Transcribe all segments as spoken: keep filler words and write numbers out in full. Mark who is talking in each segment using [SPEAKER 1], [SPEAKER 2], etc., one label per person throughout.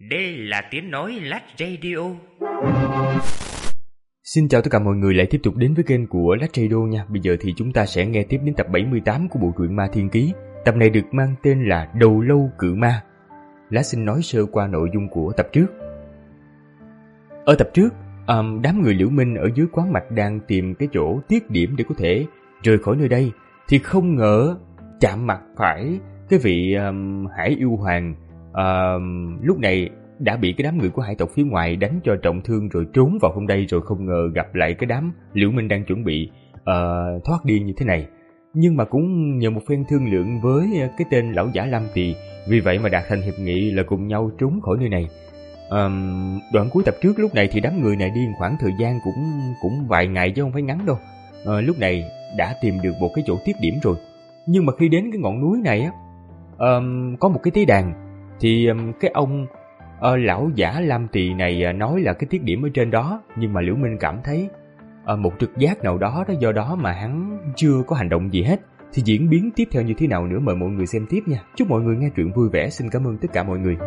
[SPEAKER 1] Đây là tiếng nói Lát Radio.
[SPEAKER 2] Xin chào tất cả mọi người lại tiếp tục đến với kênh của Lát Radio nha. Bây giờ thì chúng ta sẽ nghe tiếp đến tập bảy mươi tám của bộ truyện Ma Thiên Ký. Tập này được mang tên là Đầu Lâu Cự Ma. Lát xin nói sơ qua nội dung của tập trước. Ở tập trước, um, đám người Liễu Minh ở dưới quán mạch đang tìm cái chỗ tiết điểm để có thể rời khỏi nơi đây, thì không ngờ chạm mặt phải cái vị um, Hải Yêu Hoàng. Um, lúc này đã bị cái đám người của hải tộc phía ngoài đánh cho trọng thương rồi trốn vào hôm đây, rồi không ngờ gặp lại cái đám Liễu Minh đang chuẩn bị uh, thoát đi như thế này. Nhưng mà cũng nhờ một phen thương lượng với cái tên lão giả Lam Tỳ, vì vậy mà đạt thành hiệp nghị là cùng nhau trốn khỏi nơi này. Um, đoạn cuối tập trước lúc này thì đám người này đi khoảng thời gian cũng cũng vài ngày chứ không phải ngắn đâu. Uh, lúc này đã tìm được một cái chỗ tiết điểm rồi. Nhưng mà khi đến cái ngọn núi này á, um, có một cái tế đàn, thì um, cái ông uh, lão giả Lam Tỳ này uh, nói là cái tiết điểm ở trên đó, nhưng mà Liễu Minh cảm thấy uh, một trực giác nào đó đó, do đó mà hắn chưa có hành động gì hết. Thì diễn biến tiếp theo như thế nào nữa mời mọi người xem tiếp nha. Chúc mọi người nghe truyện vui vẻ. Xin cảm ơn tất cả mọi người.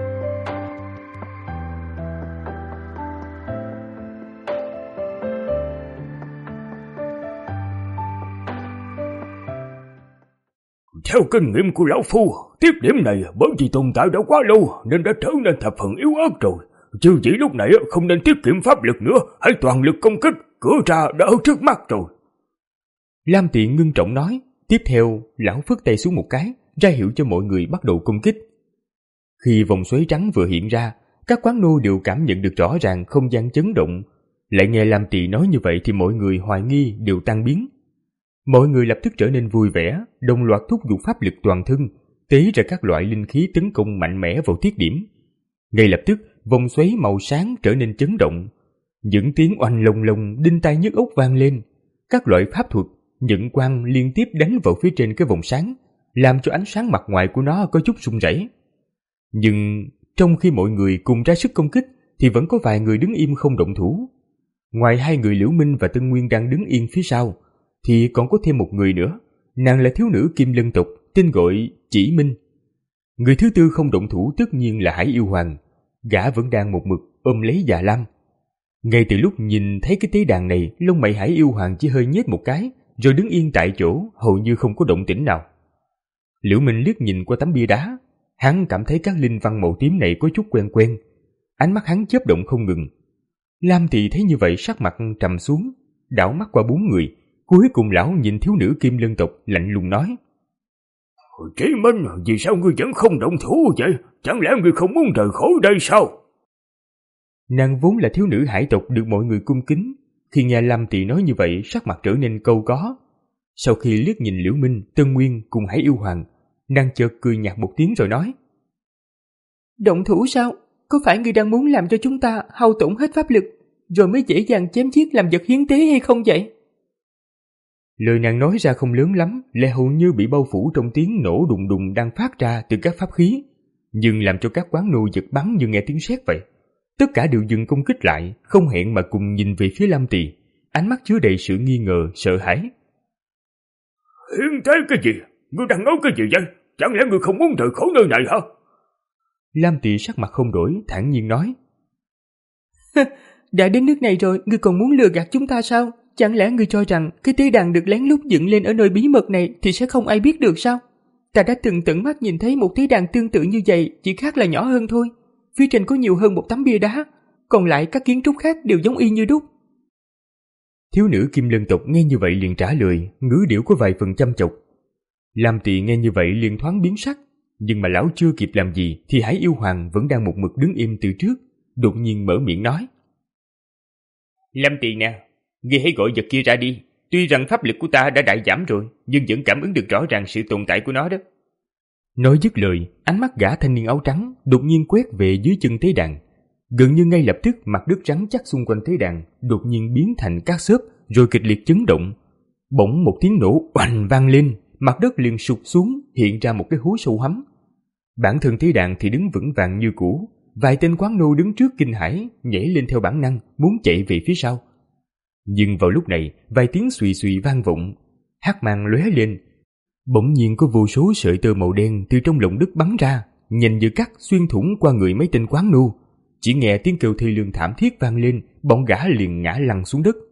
[SPEAKER 3] Theo kinh nghiệm của lão phu, tiết điểm này bởi vì tồn tại đã quá lâu nên đã trở nên thập phần yếu ớt rồi. Chứ chỉ lúc này không nên tiết kiệm pháp lực nữa, hãy toàn lực công kích, cửa ra đã ở trước mắt rồi.
[SPEAKER 2] Lam Tỳ ngưng trọng nói. Tiếp theo, lão phất tay xuống một cái, ra hiệu cho mọi người bắt đầu công kích. Khi vòng xoáy trắng vừa hiện ra, các quán nô đều cảm nhận được rõ ràng không gian chấn động. Lại nghe Lam Tỳ nói như vậy thì mọi người hoài nghi đều tan biến. Mọi người lập tức trở nên vui vẻ, đồng loạt thúc giục pháp lực toàn thân, tế ra các loại linh khí tấn công mạnh mẽ vào tiết điểm. Ngay lập tức, vòng xoáy màu sáng trở nên chấn động. Những tiếng oanh lồng lồng đinh tai nhức óc vang lên. Các loại pháp thuật, nhận quang liên tiếp đánh vào phía trên cái vòng sáng, làm cho ánh sáng mặt ngoài của nó có chút rung rẩy. Nhưng trong khi mọi người cùng ra sức công kích, thì vẫn có vài người đứng im không động thủ. Ngoài hai người Liễu Minh và Tân Nguyên đang đứng yên phía sau, thì còn có thêm một người nữa. Nàng là thiếu nữ Kim Lân tộc, tên gọi Chỉ Minh. Người thứ tư không động thủ tất nhiên là Hải Yêu Hoàng. Gã vẫn đang một mực ôm lấy Già Lam. Ngay từ lúc nhìn thấy cái tế đàn này, lông mày Hải Yêu Hoàng chỉ hơi nhếch một cái, rồi đứng yên tại chỗ, hầu như không có động tĩnh nào. Liễu Minh liếc nhìn qua tấm bia đá, hắn cảm thấy các linh văn màu tím này có chút quen quen. Ánh mắt hắn chớp động không ngừng. Lam Tỳ thấy như vậy sắc mặt trầm xuống, đảo mắt qua bốn người. Cuối cùng lão nhìn thiếu nữ Kim Lân tộc lạnh lùng nói:
[SPEAKER 3] Chí Minh, vì sao ngươi vẫn không động thủ vậy? Chẳng lẽ ngươi không muốn rời khỏi đây sao?
[SPEAKER 2] Nàng vốn là thiếu nữ hải tộc được mọi người cung kính, khi nghe Lam Tỳ nói như vậy sắc mặt trở nên câu có. Sau khi liếc nhìn Liễu Minh, Tân Nguyên cùng Hải Yêu Hoàng, nàng chợt cười nhạt một tiếng rồi nói:
[SPEAKER 4] Động thủ sao? Có phải ngươi đang muốn làm cho chúng ta hao tổn hết pháp lực, rồi mới dễ dàng chém giết làm vật hiến tế hay không vậy?
[SPEAKER 2] Lời nàng nói ra không lớn lắm, lại hầu như bị bao phủ trong tiếng nổ đùng đùng đang phát ra từ các pháp khí, nhưng làm cho các quán nô giật bắn như nghe tiếng sét vậy. Tất cả đều dừng công kích lại, không hẹn mà cùng nhìn về phía Lam Tỳ, ánh mắt chứa đầy sự nghi ngờ, sợ hãi.
[SPEAKER 3] Hiến tế cái gì? Ngươi đang nói cái gì vậy? Chẳng lẽ ngươi không muốn rời khỏi nơi này hả?
[SPEAKER 2] Lam Tỳ sắc mặt không đổi, thản nhiên nói:
[SPEAKER 4] Đã đến nước này rồi, ngươi còn muốn lừa gạt chúng ta sao? Chẳng lẽ ngươi cho rằng cái tế đàn được lén lút dựng lên ở nơi bí mật này thì sẽ không ai biết được sao? Ta đã từng tận mắt nhìn thấy một tế đàn tương tự như vậy, chỉ khác là nhỏ hơn thôi. Phía trên có nhiều hơn một tấm bia đá, còn lại các kiến trúc khác đều giống y như đúc.
[SPEAKER 2] Thiếu nữ Kim Lân tộc nghe như vậy liền trả lời, ngữ điệu có vài phần chăm chọc. Lam Tỳ nghe như vậy liền thoáng biến sắc, nhưng mà lão chưa kịp làm gì thì Hải Yêu Hoàng vẫn đang một mực đứng im từ trước, đột nhiên mở miệng nói:
[SPEAKER 1] Lam Tỳ nè, ngươi hãy gọi vật kia ra đi. Tuy rằng pháp lực của ta đã đại giảm rồi, nhưng vẫn cảm ứng được rõ ràng sự tồn tại của nó đó.
[SPEAKER 2] Nói dứt lời, ánh mắt gã thanh niên áo trắng đột nhiên quét về dưới chân tế đàn. Gần như ngay lập tức mặt đất rắn chắc xung quanh tế đàn đột nhiên biến thành cát xốp, rồi kịch liệt chấn động. Bỗng một tiếng nổ oanh vang lên, mặt đất liền sụt xuống, hiện ra một cái hố sâu hắm. Bản thân tế đàn thì đứng vững vàng như cũ. Vài tên quán nô đứng trước kinh hãi, nhảy lên theo bản năng, muốn chạy về phía sau. Nhưng vào lúc này, vài tiếng xùy xùy vang vọng, hắc mang lóe lên. Bỗng nhiên có vô số sợi tơ màu đen từ trong lòng đất bắn ra, nhanh như cắt xuyên thủng qua người mấy tên quán nô. Chỉ nghe tiếng kêu thê lương thảm thiết vang lên, bọn gã liền ngã lăn xuống đất.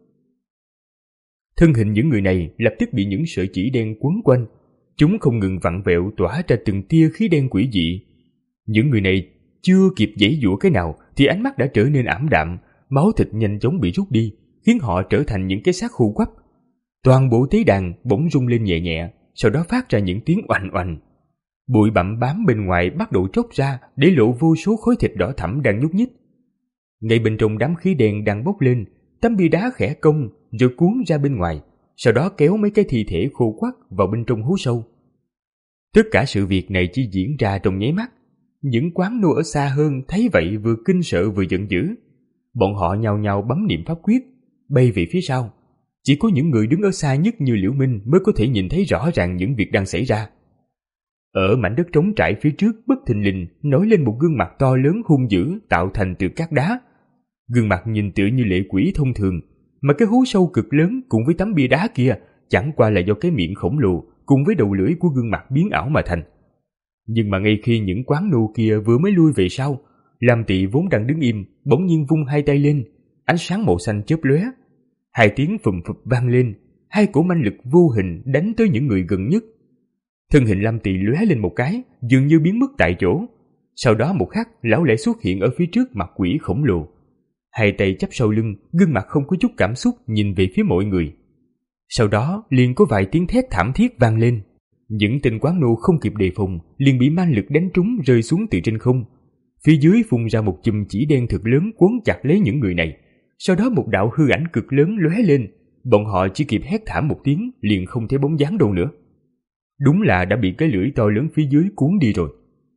[SPEAKER 2] Thân hình những người này lập tức bị những sợi chỉ đen quấn quanh. Chúng không ngừng vặn vẹo tỏa ra từng tia khí đen quỷ dị. Những người này chưa kịp giãy giụa cái nào thì ánh mắt đã trở nên ảm đạm, máu thịt nhanh chóng bị rút đi, khiến họ trở thành những cái xác khô quắp. Toàn bộ tế đàn bỗng rung lên nhẹ nhẹ, sau đó phát ra những tiếng oành oành. Bụi bặm bám bên ngoài bắt đầu tróc ra để lộ vô số khối thịt đỏ thẫm đang nhúc nhích. Ngay bên trong đám khí đen đang bốc lên, tấm bia đá khẽ cong rồi cuốn ra bên ngoài, sau đó kéo mấy cái thi thể khô quắt vào bên trong hố sâu. Tất cả sự việc này chỉ diễn ra trong nháy mắt. Những quán nô ở xa hơn thấy vậy vừa kinh sợ vừa giận dữ. Bọn họ nhao nhao bấm niệm pháp quyết, bay về phía sau. Chỉ có những người đứng ở xa nhất như Liễu Minh mới có thể nhìn thấy rõ ràng những việc đang xảy ra. Ở mảnh đất trống trải phía trước bất thình lình nổi lên một gương mặt to lớn hung dữ tạo thành từ cát đá. Gương mặt nhìn tựa như lệ quỷ thông thường, mà cái hố sâu cực lớn cùng với tấm bia đá kia chẳng qua là do cái miệng khổng lồ cùng với đầu lưỡi của gương mặt biến ảo mà thành. Nhưng mà ngay khi những quán nô kia vừa mới lui về sau, Lam Tị vốn đang đứng im bỗng nhiên vung hai tay lên, ánh sáng màu xanh chớp lóe, hai tiếng phùm phụp vang lên, hai cổ manh lực vô hình đánh tới những người gần nhất. Thân hình Lam Tị lóe lên một cái, dường như biến mất tại chỗ. Sau đó một khắc, lão lại xuất hiện ở phía trước mặt quỷ khổng lồ. Hai tay chắp sau lưng, gương mặt không có chút cảm xúc nhìn về phía mọi người. Sau đó liền có vài tiếng thét thảm thiết vang lên. Những tên quán nô không kịp đề phòng, liền bị man lực đánh trúng rơi xuống từ trên không. Phía dưới phun ra một chùm chỉ đen thực lớn quấn chặt lấy những người này. Sau đó một đạo hư ảnh cực lớn lóe lên, bọn họ chỉ kịp hét thảm một tiếng liền không thấy bóng dáng đâu nữa. Đúng là đã bị cái lưỡi to lớn phía dưới cuốn đi rồi.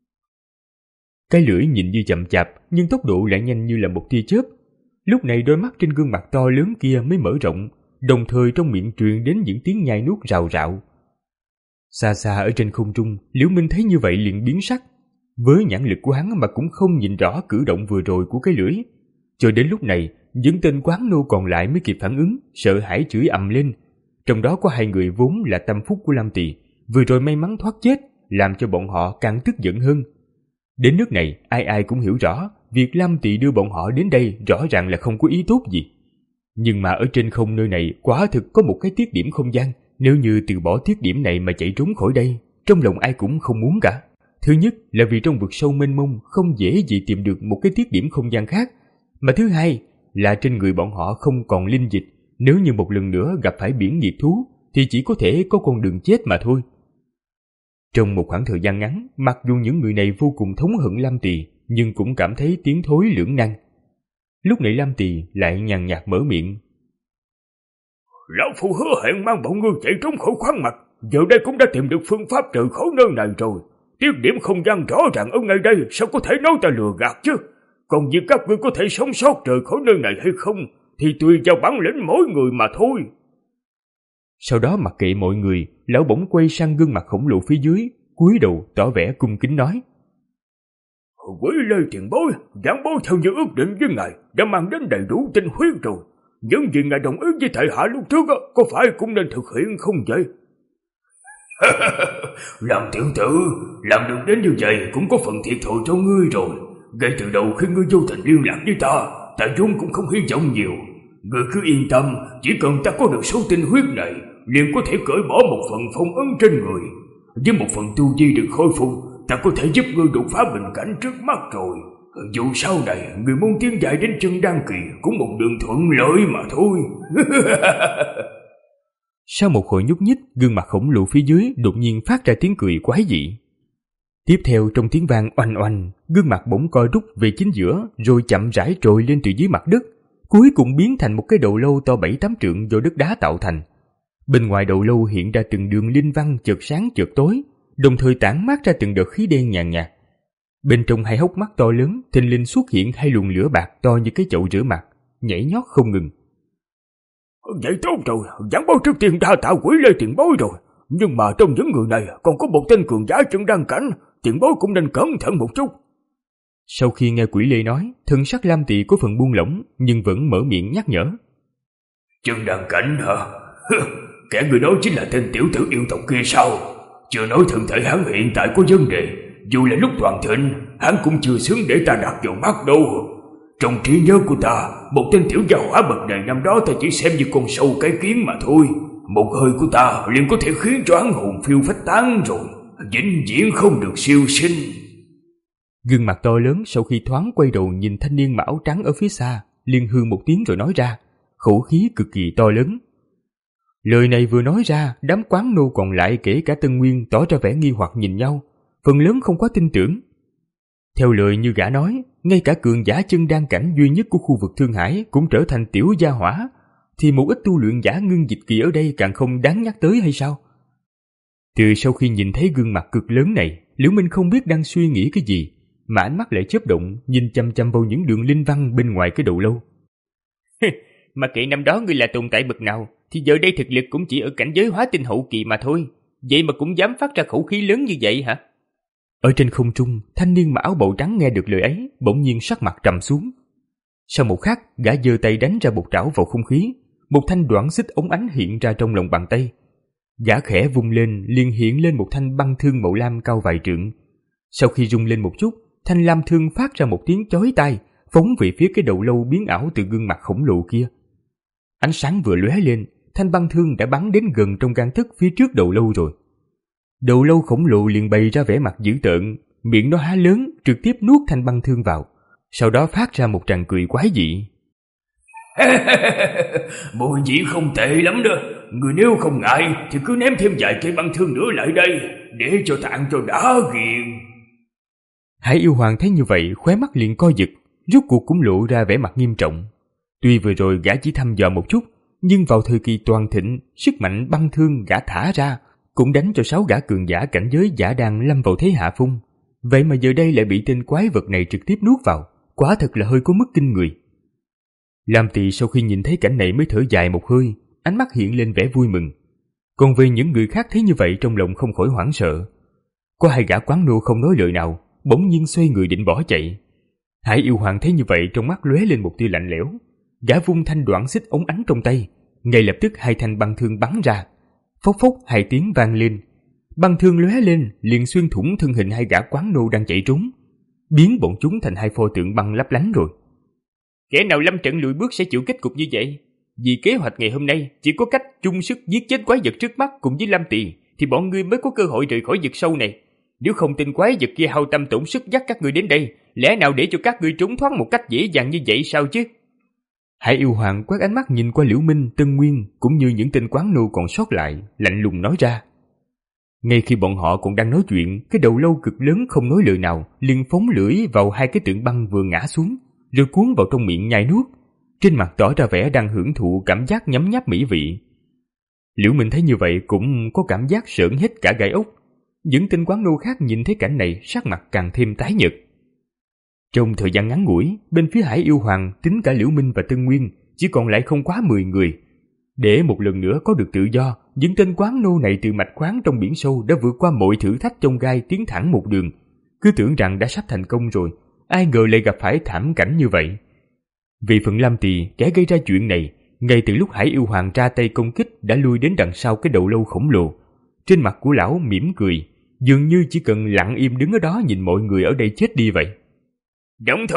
[SPEAKER 2] Cái lưỡi nhìn như chậm chạp nhưng tốc độ lại nhanh như là một tia chớp. Lúc này đôi mắt trên gương mặt to lớn kia mới mở rộng, đồng thời trong miệng truyền đến những tiếng nhai nuốt rào rạo. Xa xa ở trên không trung, Liễu Minh thấy như vậy liền biến sắc. Với nhãn lực của hắn mà cũng không nhìn rõ cử động vừa rồi của cái lưỡi. Cho đến lúc này, những tên quán nô còn lại mới kịp phản ứng, sợ hãi chửi ầm lên. Trong đó có hai người vốn là tâm phúc của Lam Tị, vừa rồi may mắn thoát chết, làm cho bọn họ càng tức giận hơn. Đến nước này, ai ai cũng hiểu rõ, việc Lam Tị đưa bọn họ đến đây rõ ràng là không có ý tốt gì. Nhưng mà ở trên không nơi này quả thực có một cái tiết điểm không gian, nếu như từ bỏ tiết điểm này mà chạy trốn khỏi đây, trong lòng ai cũng không muốn cả. Thứ nhất là vì trong vực sâu mênh mông không dễ gì tìm được một cái tiết điểm không gian khác, mà thứ hai là trên người bọn họ không còn linh dịch, nếu như một lần nữa gặp phải biển nghiệt thú thì chỉ có thể có con đường chết mà thôi. Trong một khoảng thời gian ngắn, mặc dù những người này vô cùng thống hận Lam Tị, nhưng cũng cảm thấy tiến thối lưỡng nan. Lúc này Lam Tị lại nhàn nhạt mở miệng.
[SPEAKER 3] Lão Phu hứa hẹn mang bọn ngươi chạy trốn khỏi khoáng mạch, giờ đây cũng đã tìm được phương pháp rời khỏi nơi này rồi. Tiết điểm không gian rõ ràng ở ngay đây, sao có thể nói ta lừa gạt chứ? Còn việc các ngươi có thể sống sót rời khỏi nơi này hay không thì tùy vào bản lĩnh mỗi người mà thôi.
[SPEAKER 2] Sau đó mặc kệ mọi người, lão bỗng quay sang gương mặt khổng lồ phía dưới, cúi đầu tỏ vẻ cung kính nói.
[SPEAKER 3] Quý Lê tiền bối, giảng bối theo như ước định với ngài đã mang đến đầy đủ tinh huyết rồi. Những gì ngài đồng ý với thệ hạ lúc trước có phải cũng nên thực hiện không vậy? Làm tiểu tử, làm được đến như vậy cũng có phần thiệt thòi cho ngươi rồi. Ngay từ đầu khi ngươi vô tình liên lạc với ta, ta vốn cũng không hy vọng nhiều. Ngươi cứ yên tâm, chỉ cần ta có được số tinh huyết này, liền có thể cởi bỏ một phần phong ấn trên người. Với một phần tu vi được khôi phục, ta có thể giúp ngươi đột phá bình cảnh trước mắt rồi. Dù sau này ngươi muốn tiến dài đến chân đan kỳ cũng một đường thuận lợi mà thôi.
[SPEAKER 2] Sau một hồi nhúc nhích, gương mặt khổng lồ phía dưới đột nhiên phát ra tiếng cười quái dị. Tiếp theo trong tiếng vang oanh oanh, gương mặt bỗng co rút về chính giữa rồi chậm rãi trồi lên từ dưới mặt đất, cuối cùng biến thành một cái đầu lâu to bảy tám trượng do đất đá tạo thành. Bên ngoài đầu lâu hiện ra từng đường linh văn chợt sáng chợt tối, đồng thời tản mát ra từng đợt khí đen nhàn nhạt. Bên trong hai hốc mắt to lớn thình lình xuất hiện hai luồng lửa bạc to như cái chậu rửa mặt, nhảy nhót không ngừng.
[SPEAKER 3] Vậy tốt rồi, giảng bối trước tiên đa tạ Quý Lê tiền bối rồi. Nhưng mà trong những người này còn có một tên cường giả chân đan cảnh, tiền bối cũng nên cẩn thận một chút.
[SPEAKER 2] Sau khi nghe Quỷ Lê nói, thân sắc Lam Tị có phần buông lỏng, nhưng vẫn mở miệng nhắc nhở.
[SPEAKER 3] Chân đan cảnh hả? Kẻ người nói chính là tên tiểu tử yêu tộc kia sao? Chưa nói thân thể hắn hiện tại có vấn đề, dù là lúc toàn thịnh, hắn cũng chưa xứng để ta đặt vào mắt đâu. Trong trí nhớ của ta, một tên tiểu gia hỏa bậc này năm đó ta chỉ xem như con sâu cái kiến mà thôi. Một hơi của ta liền có thể khiến cho hắn hồn phiêu phách tán rồi, vĩnh viễn không được siêu sinh.
[SPEAKER 2] Gương mặt to lớn sau khi thoáng quay đầu nhìn thanh niên mặc áo trắng ở phía xa, liền hừ một tiếng rồi nói ra, khẩu khí cực kỳ to lớn. Lời này vừa nói ra, đám quán nô còn lại kể cả Tân Nguyên tỏ ra vẻ nghi hoặc nhìn nhau, phần lớn không quá tin tưởng. Theo lời như gã nói, ngay cả cường giả chân đan cảnh duy nhất của khu vực Thương Hải cũng trở thành tiểu gia hỏa, thì một ít tu luyện giả ngưng dịch kỳ ở đây càng không đáng nhắc tới hay sao? Từ sau khi nhìn thấy gương mặt cực lớn này, Liễu Minh không biết đang suy nghĩ cái gì, mà ánh mắt lại chớp động nhìn chăm chăm vào những đường linh văn bên ngoài cái đầu lâu.
[SPEAKER 1] Mà kệ năm đó ngươi là tồn tại bậc nào, thì giờ đây thực lực cũng chỉ ở cảnh giới hóa tinh hậu kỳ mà thôi, vậy mà cũng dám phát ra khẩu khí lớn như vậy hả?
[SPEAKER 2] Ở trên không trung, thanh niên mặc áo bào trắng nghe được lời ấy, bỗng nhiên sắc mặt trầm xuống. Sau một khắc, gã giơ tay đánh ra một trảo vào không khí, một thanh đoạn xích ống ánh hiện ra trong lòng bàn tay. Gã khẽ vung lên, liền hiện lên một thanh băng thương màu lam cao vài trượng. Sau khi rung lên một chút, thanh lam thương phát ra một tiếng chói tai, phóng về phía cái đầu lâu biến ảo từ gương mặt khổng lồ kia. Ánh sáng vừa lóe lên, thanh băng thương đã bắn đến gần trong gang tấc phía trước đầu lâu rồi. Đầu lâu khổng lồ liền bày ra vẻ mặt dữ tợn, miệng nó há lớn, trực tiếp nuốt thanh băng thương vào, sau đó phát ra một tràng cười quái dị.
[SPEAKER 3] Mùi vị không tệ lắm đó, người nếu không ngại thì cứ ném thêm vài cây băng thương nữa lại đây, để cho ta ăn cho đã ghiền.
[SPEAKER 2] Hải Yêu Hoàng thấy như vậy, khóe mắt liền co giật, rốt cuộc cũng lộ ra vẻ mặt nghiêm trọng. Tuy vừa rồi gã chỉ thăm dò một chút, nhưng vào thời kỳ toàn thịnh, sức mạnh băng thương gã thả ra cũng đánh cho sáu gã cường giả cảnh giới giả đàn lâm vào thế hạ phong. Vậy mà giờ đây lại bị tên quái vật này trực tiếp nuốt vào, quả thật là hơi có mức kinh người. Lam Tỳ sau khi nhìn thấy cảnh này mới thở dài một hơi, ánh mắt hiện lên vẻ vui mừng. Còn về những người khác thấy như vậy trong lòng không khỏi hoảng sợ. Có hai gã quán nô không nói lời nào, bỗng nhiên xoay người định bỏ chạy. Hải Yêu Hoàng thấy như vậy trong mắt lóe lên một tia lạnh lẽo, gã vung thanh đoạn xích ống ánh trong tay, ngay lập tức hai thanh băng thương bắn ra, phốc phốc hai tiếng vang lên, băng thương lóe lên liền xuyên thủng thân hình hai gã quán nô đang chạy trốn, biến bọn chúng thành hai pho tượng băng lấp lánh rồi.
[SPEAKER 1] Kẻ nào lâm trận lùi bước sẽ chịu kết cục như vậy. Vì kế hoạch ngày hôm nay chỉ có cách chung sức giết chết quái vật trước mắt cùng với Lam Tỳ, thì bọn ngươi mới có cơ hội rời khỏi vực sâu này. Nếu không tên quái vật kia hao tâm tổn sức dắt các ngươi đến đây, lẽ nào để cho các ngươi trốn thoát một cách dễ dàng như vậy sao chứ?
[SPEAKER 2] Hải Yêu Hoàng quét ánh mắt nhìn qua Liễu Minh, Tân Nguyên cũng như những tên quán nô còn sót lại, lạnh lùng nói ra. Ngay khi bọn họ còn đang nói chuyện, cái đầu lâu cực lớn không nói lời nào liền phóng lưỡi vào hai cái tượng băng vừa ngã xuống, rồi cuốn vào trong miệng nhai nuốt, trên mặt tỏ ra vẻ đang hưởng thụ cảm giác nhấm nháp mỹ vị. Liễu Minh thấy như vậy cũng có cảm giác sởn hết cả gai ốc. Những tên quán nô khác nhìn thấy cảnh này sắc mặt càng thêm tái nhợt. Trong thời gian ngắn ngủi, bên phía Hải Yêu Hoàng tính cả Liễu Minh và Tân Nguyên chỉ còn lại không quá mười người. Để một lần nữa có được tự do, những tên quán nô này từ mạch khoáng trong biển sâu đã vượt qua mọi thử thách trong gai tiến thẳng một đường, cứ tưởng rằng đã sắp thành công rồi, ai ngờ lại gặp phải thảm cảnh như vậy. Vì phần Lam Tỳ, kẻ gây ra chuyện này, ngay từ lúc Hải Yêu Hoàng ra tay công kích đã lui đến đằng sau cái đầu lâu khổng lồ. Trên mặt của lão mỉm cười, dường như chỉ cần lặng im đứng ở đó nhìn mọi người ở đây chết đi vậy.
[SPEAKER 1] Động thủ!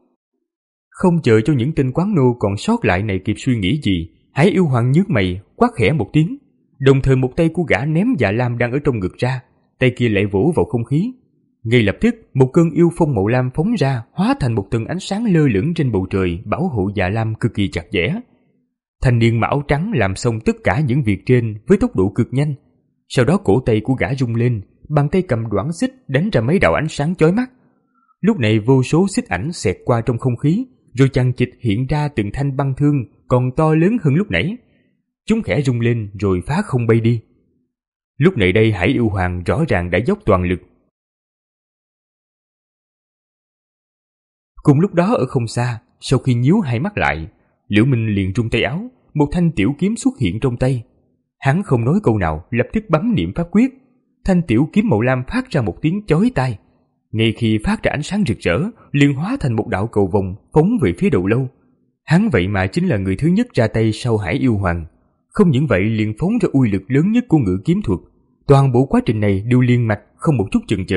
[SPEAKER 2] Không chờ cho những tên quán nô còn sót lại này kịp suy nghĩ gì, Hải Yêu Hoàng nhướng mày, quát khẽ một tiếng, đồng thời một tay của gã ném dạ lam đang ở trong ngực ra, tay kia lại vỗ vào không khí. Ngay lập tức, một cơn yêu phong màu lam phóng ra, hóa thành một tầng ánh sáng lơ lửng trên bầu trời, bảo hộ dạ lam cực kỳ chặt chẽ. Thanh niên mặc áo trắng làm xong tất cả những việc trên với tốc độ cực nhanh. Sau đó cổ tay của gã rung lên, bàn tay cầm đoạn xích đánh ra mấy đạo ánh sáng chói mắt. Lúc này vô số xích ảnh xẹt qua trong không khí, rồi chằng chịt hiện ra từng thanh băng thương còn to lớn hơn lúc nãy. Chúng khẽ rung lên rồi phá không bay đi. Lúc này đây Hải Yêu Hoàng rõ ràng đã dốc toàn lực. Cùng lúc đó ở không xa, sau khi nhíu hai mắt lại, Liễu Minh liền rung tay áo, một thanh tiểu kiếm xuất hiện trong tay. Hắn không nói câu nào, lập tức bấm niệm pháp quyết. Thanh tiểu kiếm màu lam phát ra một tiếng chói tai. Ngay khi phát ra ánh sáng rực rỡ, liền hóa thành một đạo cầu vồng phóng về phía đầu lâu. Hắn vậy mà chính là người thứ nhất ra tay sau Hải Yêu Hoàng. Không những vậy liền phóng ra uy lực lớn nhất của ngự kiếm thuật. Toàn bộ quá trình này đều liên mạch, không một chút chần chờ.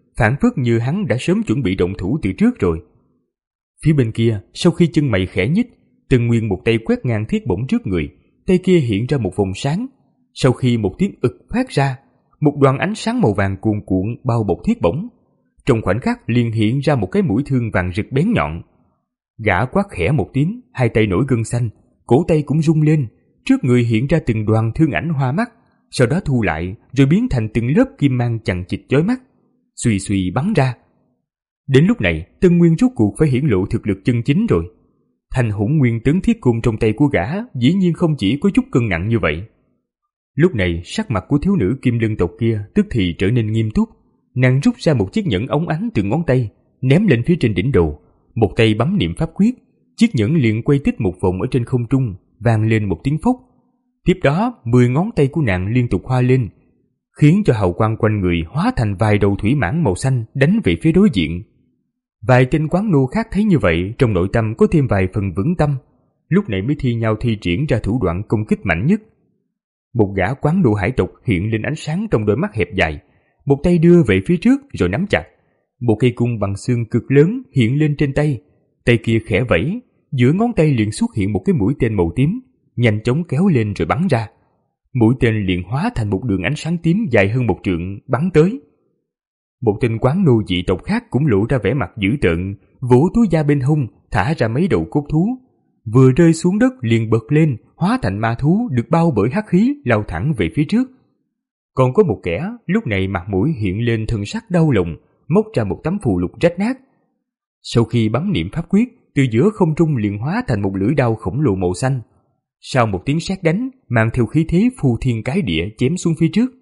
[SPEAKER 2] phản phất như hắn đã sớm chuẩn bị động thủ từ trước rồi. Phía bên kia, sau khi chân mày khẽ nhích, Tân Nguyên một tay quét ngang thiết bổng trước người, tay kia hiện ra một vòng sáng. Sau khi một tiếng ực phát ra, một đoàn ánh sáng màu vàng cuồn cuộn bao bọc thiết bổng. Trong khoảnh khắc liền hiện ra một cái mũi thương vàng rực bén nhọn. Gã quát khẽ một tiếng, hai tay nổi gân xanh, cổ tay cũng rung lên, trước người hiện ra từng đoàn thương ảnh hoa mắt, sau đó thu lại rồi biến thành từng lớp kim mang chằng chịt chói mắt, xuy xuy bắn ra. Đến lúc này, Tân Nguyên rốt cuộc phải hiển lộ thực lực chân chính rồi. Thành Hỗn Nguyên Tấn Thiết Côn trong tay của gã dĩ nhiên không chỉ có chút cân nặng như vậy. Lúc này, sắc mặt của thiếu nữ Kim Lân tộc kia tức thì trở nên nghiêm túc. Nàng rút ra một chiếc nhẫn óng ánh từ ngón tay, ném lên phía trên đỉnh đầu, một tay bấm niệm pháp quyết, chiếc nhẫn liền quay tích một vòng ở trên không trung, vang lên một tiếng phốc. Tiếp đó, mười ngón tay của nàng liên tục hoa lên, khiến cho hào quang quanh người hóa thành vài đầu thủy mãng màu xanh đánh về phía đối diện. Vài tên quán nô khác thấy như vậy, trong nội tâm có thêm vài phần vững tâm, lúc này mới thi nhau thi triển ra thủ đoạn công kích mạnh nhất. Một gã quán nô hải tộc hiện lên ánh sáng trong đôi mắt hẹp dài, một tay đưa về phía trước rồi nắm chặt. Một cây cung bằng xương cực lớn hiện lên trên tay, tay kia khẽ vẫy, giữa ngón tay liền xuất hiện một cái mũi tên màu tím, nhanh chóng kéo lên rồi bắn ra. Mũi tên liền hóa thành một đường ánh sáng tím dài hơn một trượng bắn tới. Một tên quán nô dị tộc khác cũng lộ ra vẻ mặt dữ tợn, vỗ túi da bên hông, thả ra mấy đầu cốt thú. Vừa rơi xuống đất liền bật lên, hóa thành ma thú được bao bởi hắc khí lao thẳng về phía trước. Còn có một kẻ lúc này mặt mũi hiện lên thần sắc đau lòng, móc ra một tấm phù lục rách nát. Sau khi bấm niệm pháp quyết, từ giữa không trung liền hóa thành một lưỡi đao khổng lồ màu xanh. Sau một tiếng sét đánh, mang theo khí thế phù thiên cái địa chém xuống phía trước.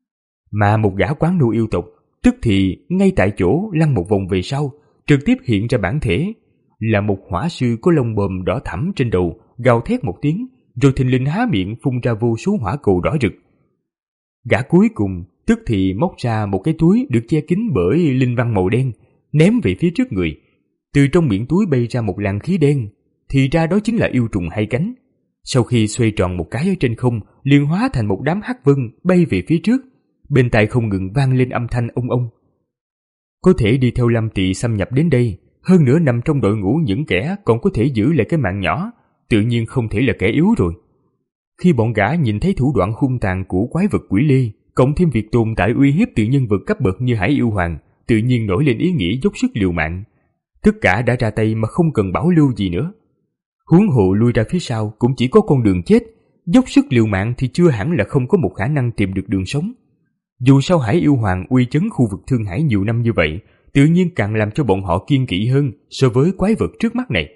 [SPEAKER 2] Mà một gã quán nô yêu tộc tức thì ngay tại chỗ lăn một vòng về sau, trực tiếp hiện ra bản thể là một hỏa sư có lông bờm đỏ thẫm trên đầu, gào thét một tiếng, rồi thình lình há miệng phun ra vô số hỏa cầu đỏ rực. Gã cuối cùng tức thì móc ra một cái túi được che kín bởi linh văn màu đen, ném về phía trước người. Từ trong miệng túi bay ra một làn khí đen, thì ra đó chính là yêu trùng hai cánh. Sau khi xoay tròn một cái ở trên không, liền hóa thành một đám hắc vân bay về phía trước, bên tai không ngừng vang lên âm thanh ông ông. Có thể đi theo Lâm Tỵ xâm nhập đến đây, hơn nữa nằm trong đội ngũ những kẻ còn có thể giữ lại cái mạng nhỏ, tự nhiên không thể là kẻ yếu rồi. Khi bọn gã nhìn thấy thủ đoạn hung tàn của quái vật quỷ lê, cộng thêm việc tồn tại uy hiếp từ nhân vật cấp bậc như Hải Yêu Hoàng, tự nhiên nổi lên ý nghĩ dốc sức liều mạng. Tất cả đã ra tay mà không cần bảo lưu gì nữa. Huống hộ lui ra phía sau cũng chỉ có con đường chết, dốc sức liều mạng thì chưa hẳn là không có một khả năng tìm được đường sống. Dù sao Hải Yêu Hoàng uy chấn khu vực Thương Hải nhiều năm như vậy, tự nhiên càng làm cho bọn họ kiên kỵ hơn so với quái vật trước mắt này.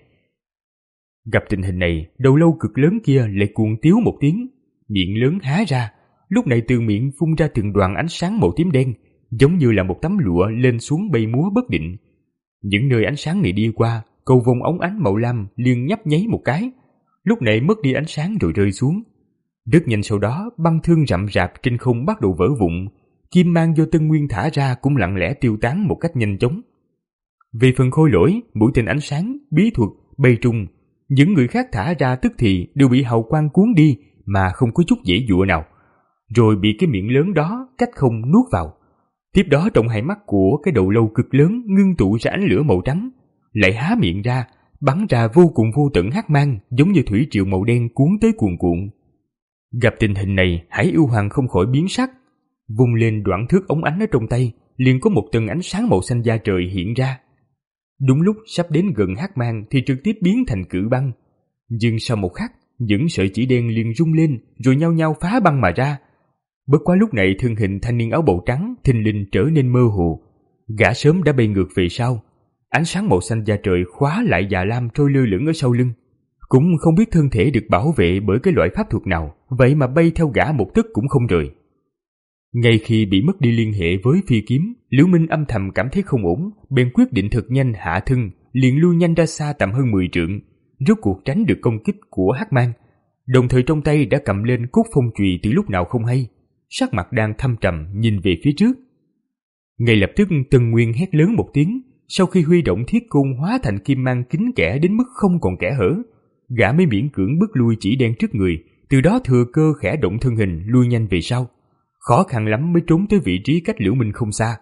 [SPEAKER 2] Gặp tình hình này, đầu lâu cực lớn kia lại cuồng tiếu một tiếng, miệng lớn há ra, lúc này từ miệng phun ra từng đoàn ánh sáng màu tím đen, giống như là một tấm lụa lên xuống bay múa bất định. Những nơi ánh sáng này đi qua, cầu vồng óng ánh màu lam liền nhấp nháy một cái, lúc này mất đi ánh sáng rồi rơi xuống. Rất nhanh sau đó, băng thương rậm rạp trên không bắt đầu vỡ vụn, kim mang do Tân Nguyên thả ra cũng lặng lẽ tiêu tán một cách nhanh chóng. Về phần khôi lỗi, mũi tên ánh sáng, bí thuật, bay trung, những người khác thả ra tức thì đều bị hào quang cuốn đi mà không có chút dễ dụa nào, rồi bị cái miệng lớn đó cách không nuốt vào. Tiếp đó trong hai mắt của cái đầu lâu cực lớn ngưng tụ ra ánh lửa màu trắng, lại há miệng ra, bắn ra vô cùng vô tận hắc mang giống như thủy triều màu đen cuốn tới cuồn cuộn. Gặp tình hình này, Hải Yêu Hoàng không khỏi biến sắc, vung lên đoạn thước ống ánh ở trong tay, liền có một tầng ánh sáng màu xanh da trời hiện ra. Đúng lúc sắp đến gần hắc mang thì trực tiếp biến thành cự băng, nhưng sau một khắc, những sợi chỉ đen liền rung lên rồi nhao nhao phá băng mà ra. Bất quá lúc này thân hình thanh niên áo bào trắng thình lình trở nên mơ hồ, gã sớm đã bay ngược về sau. Ánh sáng màu xanh da trời khóa lại già lam trôi lơ lửng ở sau lưng, cũng không biết thân thể được bảo vệ bởi cái loại pháp thuật nào, vậy mà bay theo gã một tấc cũng không rời. Ngay khi bị mất đi liên hệ với phi kiếm, Liễu Minh âm thầm cảm thấy không ổn, bèn quyết định thật nhanh hạ thân, liền lui nhanh ra xa tầm hơn mười trượng, rốt cuộc tránh được công kích của hắc mang. Đồng thời trong tay đã cầm lên cốt phong chùy từ lúc nào không hay, sắc mặt đang thâm trầm nhìn về phía trước. Ngay lập tức Tân Nguyên hét lớn một tiếng, sau khi huy động thiết côn hóa thành kim mang kín kẽ đến mức không còn kẽ hở, gã mới miễn cưỡng bước lui chỉ đen trước người, từ đó thừa cơ khẽ động thân hình lui nhanh về sau, khó khăn lắm mới trốn tới vị trí cách Liễu Minh không xa.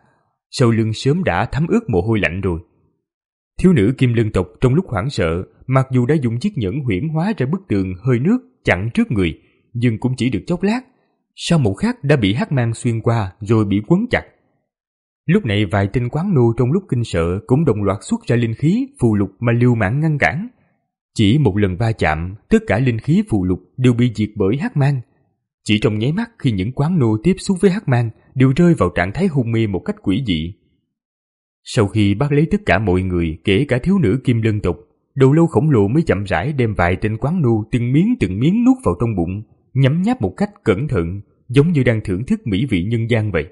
[SPEAKER 2] sau lưng sớm đã thấm ướt mồ hôi lạnh rồi. Thiếu nữ Kim Lân tộc trong lúc hoảng sợ, mặc dù đã dùng chiếc nhẫn huyễn hóa ra bức tường hơi nước chặn trước người, nhưng cũng chỉ được chốc lát. Sau một khắc đã bị hắc mang xuyên qua rồi bị quấn chặt. Lúc này vài tên quán nô trong lúc kinh sợ cũng đồng loạt xuất ra linh khí phù lục mà liều mạng ngăn cản. Chỉ một lần va chạm, tất cả linh khí phù lục đều bị diệt bởi hắc mang. Chỉ trong nháy mắt khi những quán nô tiếp xúc với hắc mang đều rơi vào trạng thái hôn mê một cách quỷ dị. Sau khi bắt lấy tất cả mọi người, kể cả thiếu nữ Kim Lân tộc, đầu lâu khổng lồ mới chậm rãi đem vài tên quán nô từng miếng từng miếng nuốt vào trong bụng, nhấm nháp một cách cẩn thận, giống như đang thưởng thức mỹ vị nhân gian vậy.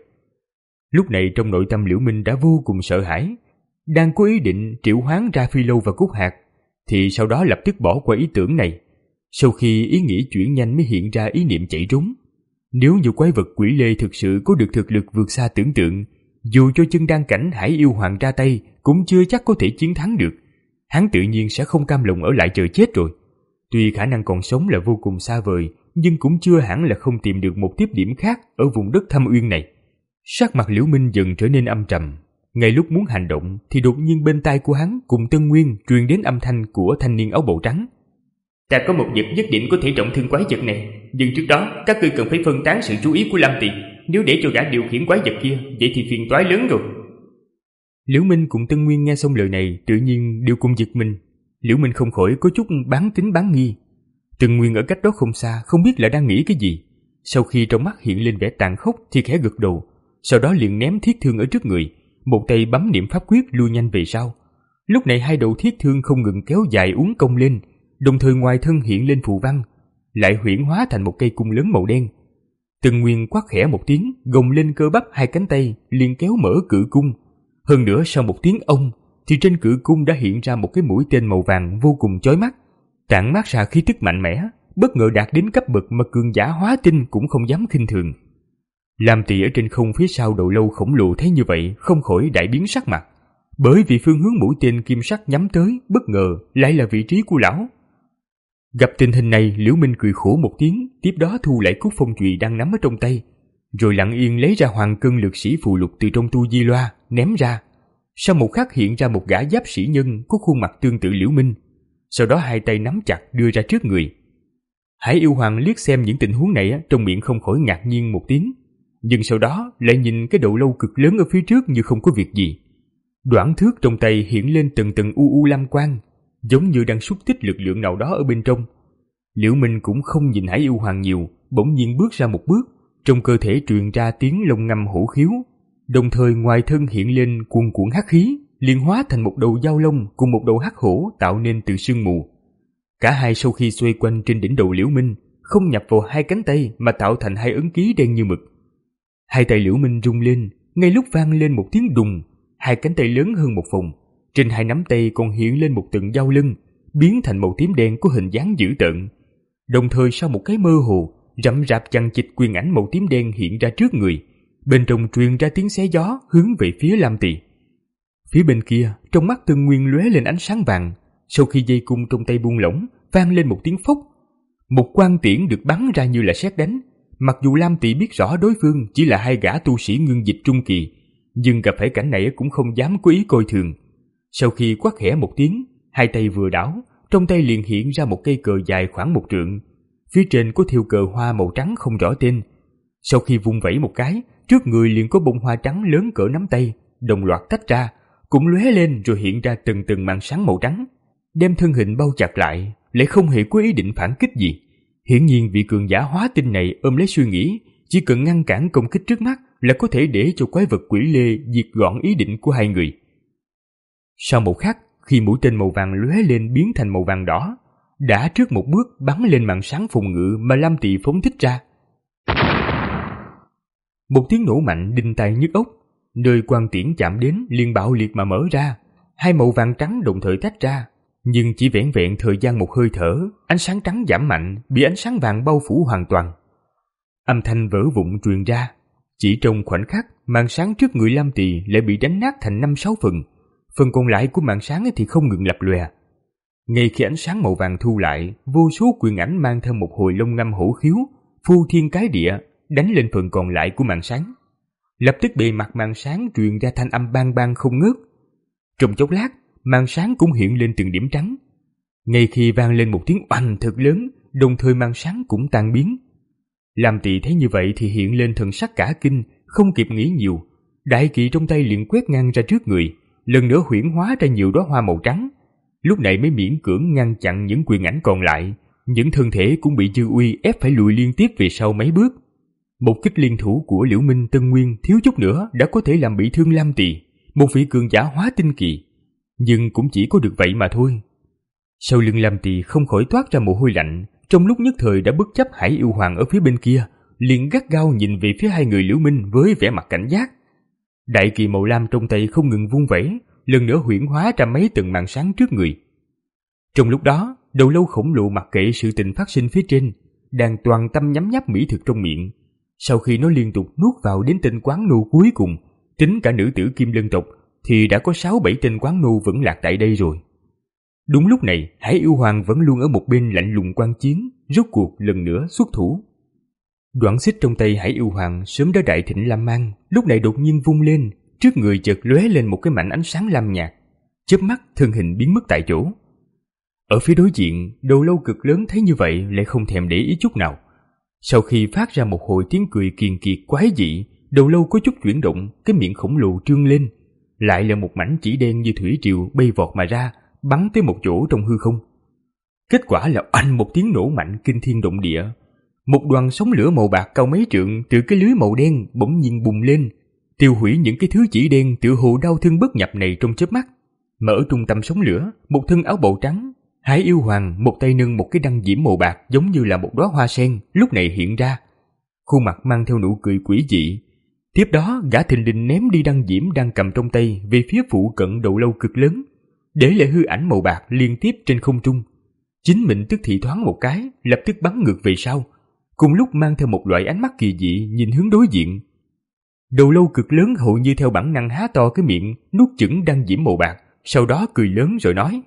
[SPEAKER 2] Lúc này trong nội tâm Liễu Minh đã vô cùng sợ hãi, đang có ý định triệu hoán ra Phi Lâu và Cúc Hạc, thì sau đó lập tức bỏ qua ý tưởng này. Sau khi ý nghĩ chuyển nhanh mới hiện ra ý niệm chạy trốn. Nếu như quái vật quỷ lê thực sự có được thực lực vượt xa tưởng tượng, dù cho chân đan cảnh Hải Yêu Hoàng ra tay cũng chưa chắc có thể chiến thắng được. Hắn tự nhiên sẽ không cam lòng ở lại chờ chết rồi. Tuy khả năng còn sống là vô cùng xa vời, nhưng cũng chưa hẳn là không tìm được một tiếp điểm khác ở vùng đất thâm uyên này. Sắc mặt Liễu Minh dần trở nên âm trầm. Ngay lúc muốn hành động thì đột nhiên bên tai của hắn cùng Tân Nguyên truyền đến âm thanh của thanh niên áo bào trắng.
[SPEAKER 1] Ta có một vật nhất định có thể trọng thương quái vật này, nhưng trước đó các ngươi cần phải phân tán sự chú ý của Lam Tỳ. Nếu để cho gã điều khiển quái vật kia, vậy thì phiền toái lớn rồi.
[SPEAKER 2] Liễu Minh cùng Tân Nguyên nghe xong lời này tự nhiên đều cùng giật mình. Liễu Minh không khỏi có chút bán tín bán nghi. Tân Nguyên ở cách đó không xa, không biết là đang nghĩ cái gì. Sau khi trong mắt hiện lên vẻ tàn khốc thì khẽ gật đầu, sau đó liền ném thiết thương ở trước người, một tay bấm niệm pháp quyết lui nhanh về sau. Lúc này hai đầu thiết thương không ngừng kéo dài uốn cong lên, đồng thời ngoài thân hiện lên phù văn, lại huyễn hóa thành một cây cung lớn màu đen. Tân Nguyên quát khẽ một tiếng, gồng lên cơ bắp hai cánh tay, liền kéo mở cự cung. Hơn nữa sau một tiếng ông, thì trên cự cung đã hiện ra một cái mũi tên màu vàng vô cùng chói mắt, tản mát ra khí tức mạnh mẽ, bất ngờ đạt đến cấp bậc mà cường giả hóa tinh cũng không dám khinh thường. Lam Tỳ ở trên không phía sau đầu lâu khổng lồ thấy như vậy không khỏi đại biến sắc mặt, bởi vì phương hướng mũi tên kim sắc nhắm tới bất ngờ lại là vị trí của lão. Gặp tình hình này, Liễu Minh cười khổ một tiếng, tiếp đó thu lại cúc phong chùy đang nắm ở trong tay, rồi lặng yên lấy ra hoàng cân lực sĩ phù lục từ trong tu di loa ném ra. Sau một khắc hiện ra một gã giáp sĩ nhân có khuôn mặt tương tự Liễu Minh, sau đó hai tay nắm chặt đưa ra trước người. Hải Yêu Hoàng liếc xem những tình huống này, trong miệng không khỏi ngạc nhiên một tiếng, nhưng sau đó lại nhìn cái đầu lâu cực lớn ở phía trước như không có việc gì. Đoạn thước trong tay hiện lên từng từng u u lam quang, giống như đang xúc tích lực lượng nào đó ở bên trong. Liễu Minh cũng không nhìn Hải Yêu Hoàng nhiều, bỗng nhiên bước ra một bước, trong cơ thể truyền ra tiếng lông ngâm hổ khiếu, đồng thời ngoài thân hiện lên cuồn cuộn hắc khí, liền hóa thành một đầu dao lông cùng một đầu hắc hổ tạo nên từ sương mù. Cả hai sau khi xoay quanh trên đỉnh đầu Liễu Minh, không nhập vào hai cánh tay mà tạo thành hai ấn ký đen như mực. Hai tay Liễu Minh rung lên, ngay lúc vang lên một tiếng đùng, hai cánh tay lớn hơn một phần, trên hai nắm tay còn hiện lên một tầng dao lưng, biến thành màu tím đen có hình dáng dữ tợn. Đồng thời sau một cái mơ hồ, rậm rạp chằng chịt quyền ảnh màu tím đen hiện ra trước người, bên trong truyền ra tiếng xé gió hướng về phía Lam Tỳ. Phía bên kia, trong mắt Tân Nguyên lóe lên ánh sáng vàng, sau khi dây cung trong tay buông lỏng, vang lên một tiếng phốc. Một quang tiễn được bắn ra như là sét đánh. Mặc dù Lam Tỳ biết rõ đối phương chỉ là hai gã tu sĩ ngưng dịch trung kỳ, nhưng gặp phải cảnh này cũng không dám có ý coi thường. Sau khi quát khẽ một tiếng, hai tay vừa đảo, trong tay liền hiện ra một cây cờ dài khoảng một trượng. Phía trên có thêu cờ hoa màu trắng không rõ tên. Sau khi vung vẩy một cái, trước người liền có bông hoa trắng lớn cỡ nắm tay, đồng loạt tách ra, cũng lóe lên rồi hiện ra từng từng màn sáng màu trắng, đem thân hình bao chặt lại, lại không hề có ý định phản kích gì. Hiển nhiên vị cường giả hóa tinh này ôm lấy suy nghĩ, chỉ cần ngăn cản công kích trước mắt là có thể để cho quái vật quỷ lê diệt gọn ý định của hai người. Sau một khắc, khi mũi tên màu vàng lóe lên biến thành màu vàng đỏ, đã trước một bước bắn lên màn sáng phòng ngự mà Lam Tỳ phóng thích ra. Một tiếng nổ mạnh đinh tai nhức óc, nơi quang tiễn chạm đến liền bạo liệt mà mở ra, hai màu vàng trắng đồng thời tách ra. Nhưng chỉ vẻn vẹn thời gian một hơi thở, ánh sáng trắng giảm mạnh, bị ánh sáng vàng bao phủ hoàn toàn. Âm thanh vỡ vụn truyền ra. Chỉ trong khoảnh khắc, màn sáng trước người Lam Tỳ lại bị đánh nát thành năm sáu phần. Phần còn lại của màn sáng thì không ngừng lập lòe. Ngay khi ánh sáng màu vàng thu lại, vô số quyền ảnh mang theo một hồi lông ngâm hổ khiếu, phu thiên cái địa, đánh lên phần còn lại của màn sáng. Lập tức bề mặt màn sáng truyền ra thanh âm bang bang không ngớt. Trong chốc lát, màn sáng cũng hiện lên từng điểm trắng. Ngay khi vang lên một tiếng oanh thật lớn, đồng thời màn sáng cũng tan biến. Lam Tỵ thấy như vậy thì hiện lên thần sắc cả kinh, không kịp nghĩ nhiều. Đại kỵ trong tay liền quét ngang ra trước người, lần nữa huyễn hóa ra nhiều đóa hoa màu trắng. Lúc này mới miễn cưỡng ngăn chặn những quyền ảnh còn lại, những thân thể cũng bị dư uy ép phải lùi liên tiếp về sau mấy bước. Một kích liên thủ của Liễu Minh Tân Nguyên thiếu chút nữa đã có thể làm bị thương Lam Tỵ, một vị cường giả hóa tinh kỳ, nhưng cũng chỉ có được vậy mà thôi. Sau lưng Lam Tỵ không khỏi toát ra mồ hôi lạnh, trong lúc nhất thời đã bất chấp Hải Yêu Hoàng ở phía bên kia, liền gắt gao nhìn về phía hai người Liễu Minh với vẻ mặt cảnh giác. Đại kỳ màu lam trong tay không ngừng vung vẩy, lần nữa huyễn hóa ra mấy tầng màn sáng trước người. Trong lúc đó, Đầu Lâu khổng lồ mặc kệ sự tình phát sinh phía trên, đang toàn tâm nhấm nháp mỹ thực trong miệng. Sau khi nó liên tục nuốt vào đến tên quán nô cuối cùng, tính cả nữ tử Kim Lân tộc, thì đã có sáu bảy tên quán nô vẫn lạc tại đây rồi. Đúng lúc này, Hải Yêu Hoàng vẫn luôn ở một bên lạnh lùng quan chiến, rốt cuộc lần nữa xuất thủ. Đoạn xích trong tay Hải Yêu Hoàng sớm đã đại thịnh lam mang, lúc này đột nhiên vung lên, trước người chợt lóe lên một cái mảnh ánh sáng lam nhạt, chớp mắt thân hình biến mất tại chỗ. Ở phía đối diện, Đầu Lâu cực lớn thấy như vậy lại không thèm để ý chút nào. Sau khi phát ra một hồi tiếng cười kiền kiệt quái dị, Đầu Lâu có chút chuyển động, cái miệng khổng lồ trương lên, lại là một mảnh chỉ đen như thủy triều bay vọt mà ra, bắn tới một chỗ trong hư không. Kết quả là oanh một tiếng nổ mạnh kinh thiên động địa. Một đoàn sóng lửa màu bạc cao mấy trượng từ cái lưới màu đen bỗng nhiên bùng lên, tiêu hủy những cái thứ chỉ đen tựa hồ đau thương bất nhập này trong chớp mắt. Mà ở trung tâm sóng lửa, một thân áo bào trắng, Hải Yêu Hoàng một tay nâng một cái đăng diễm màu bạc giống như là một đóa hoa sen lúc này hiện ra, khuôn mặt mang theo nụ cười quỷ dị. Tiếp đó gã thình lình ném đi đăng diễm đang cầm trong tay về phía phụ cận Đầu Lâu cực lớn, để lại hư ảnh màu bạc liên tiếp trên không trung. Chính mình tức thì thoáng một cái, lập tức bắn ngược về sau, cùng lúc mang theo một loại ánh mắt kỳ dị nhìn hướng đối diện. Đầu Lâu cực lớn hầu như theo bản năng há to cái miệng, nuốt chửng đăng diễm màu bạc, sau đó cười lớn rồi nói: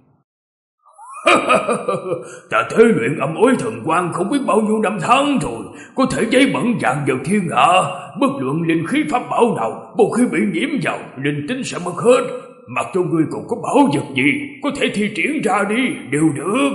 [SPEAKER 3] Ta thế luyện âm ối thần quang không biết bao nhiêu năm tháng rồi, có thể giấy bẩn dạng vào thiên hạ, bất luận linh khí pháp bảo nào, một khi bị nhiễm vào, linh tính sẽ mất hết. Mặc cho ngươi còn có bảo vật gì, có thể thi triển ra đi, đều được.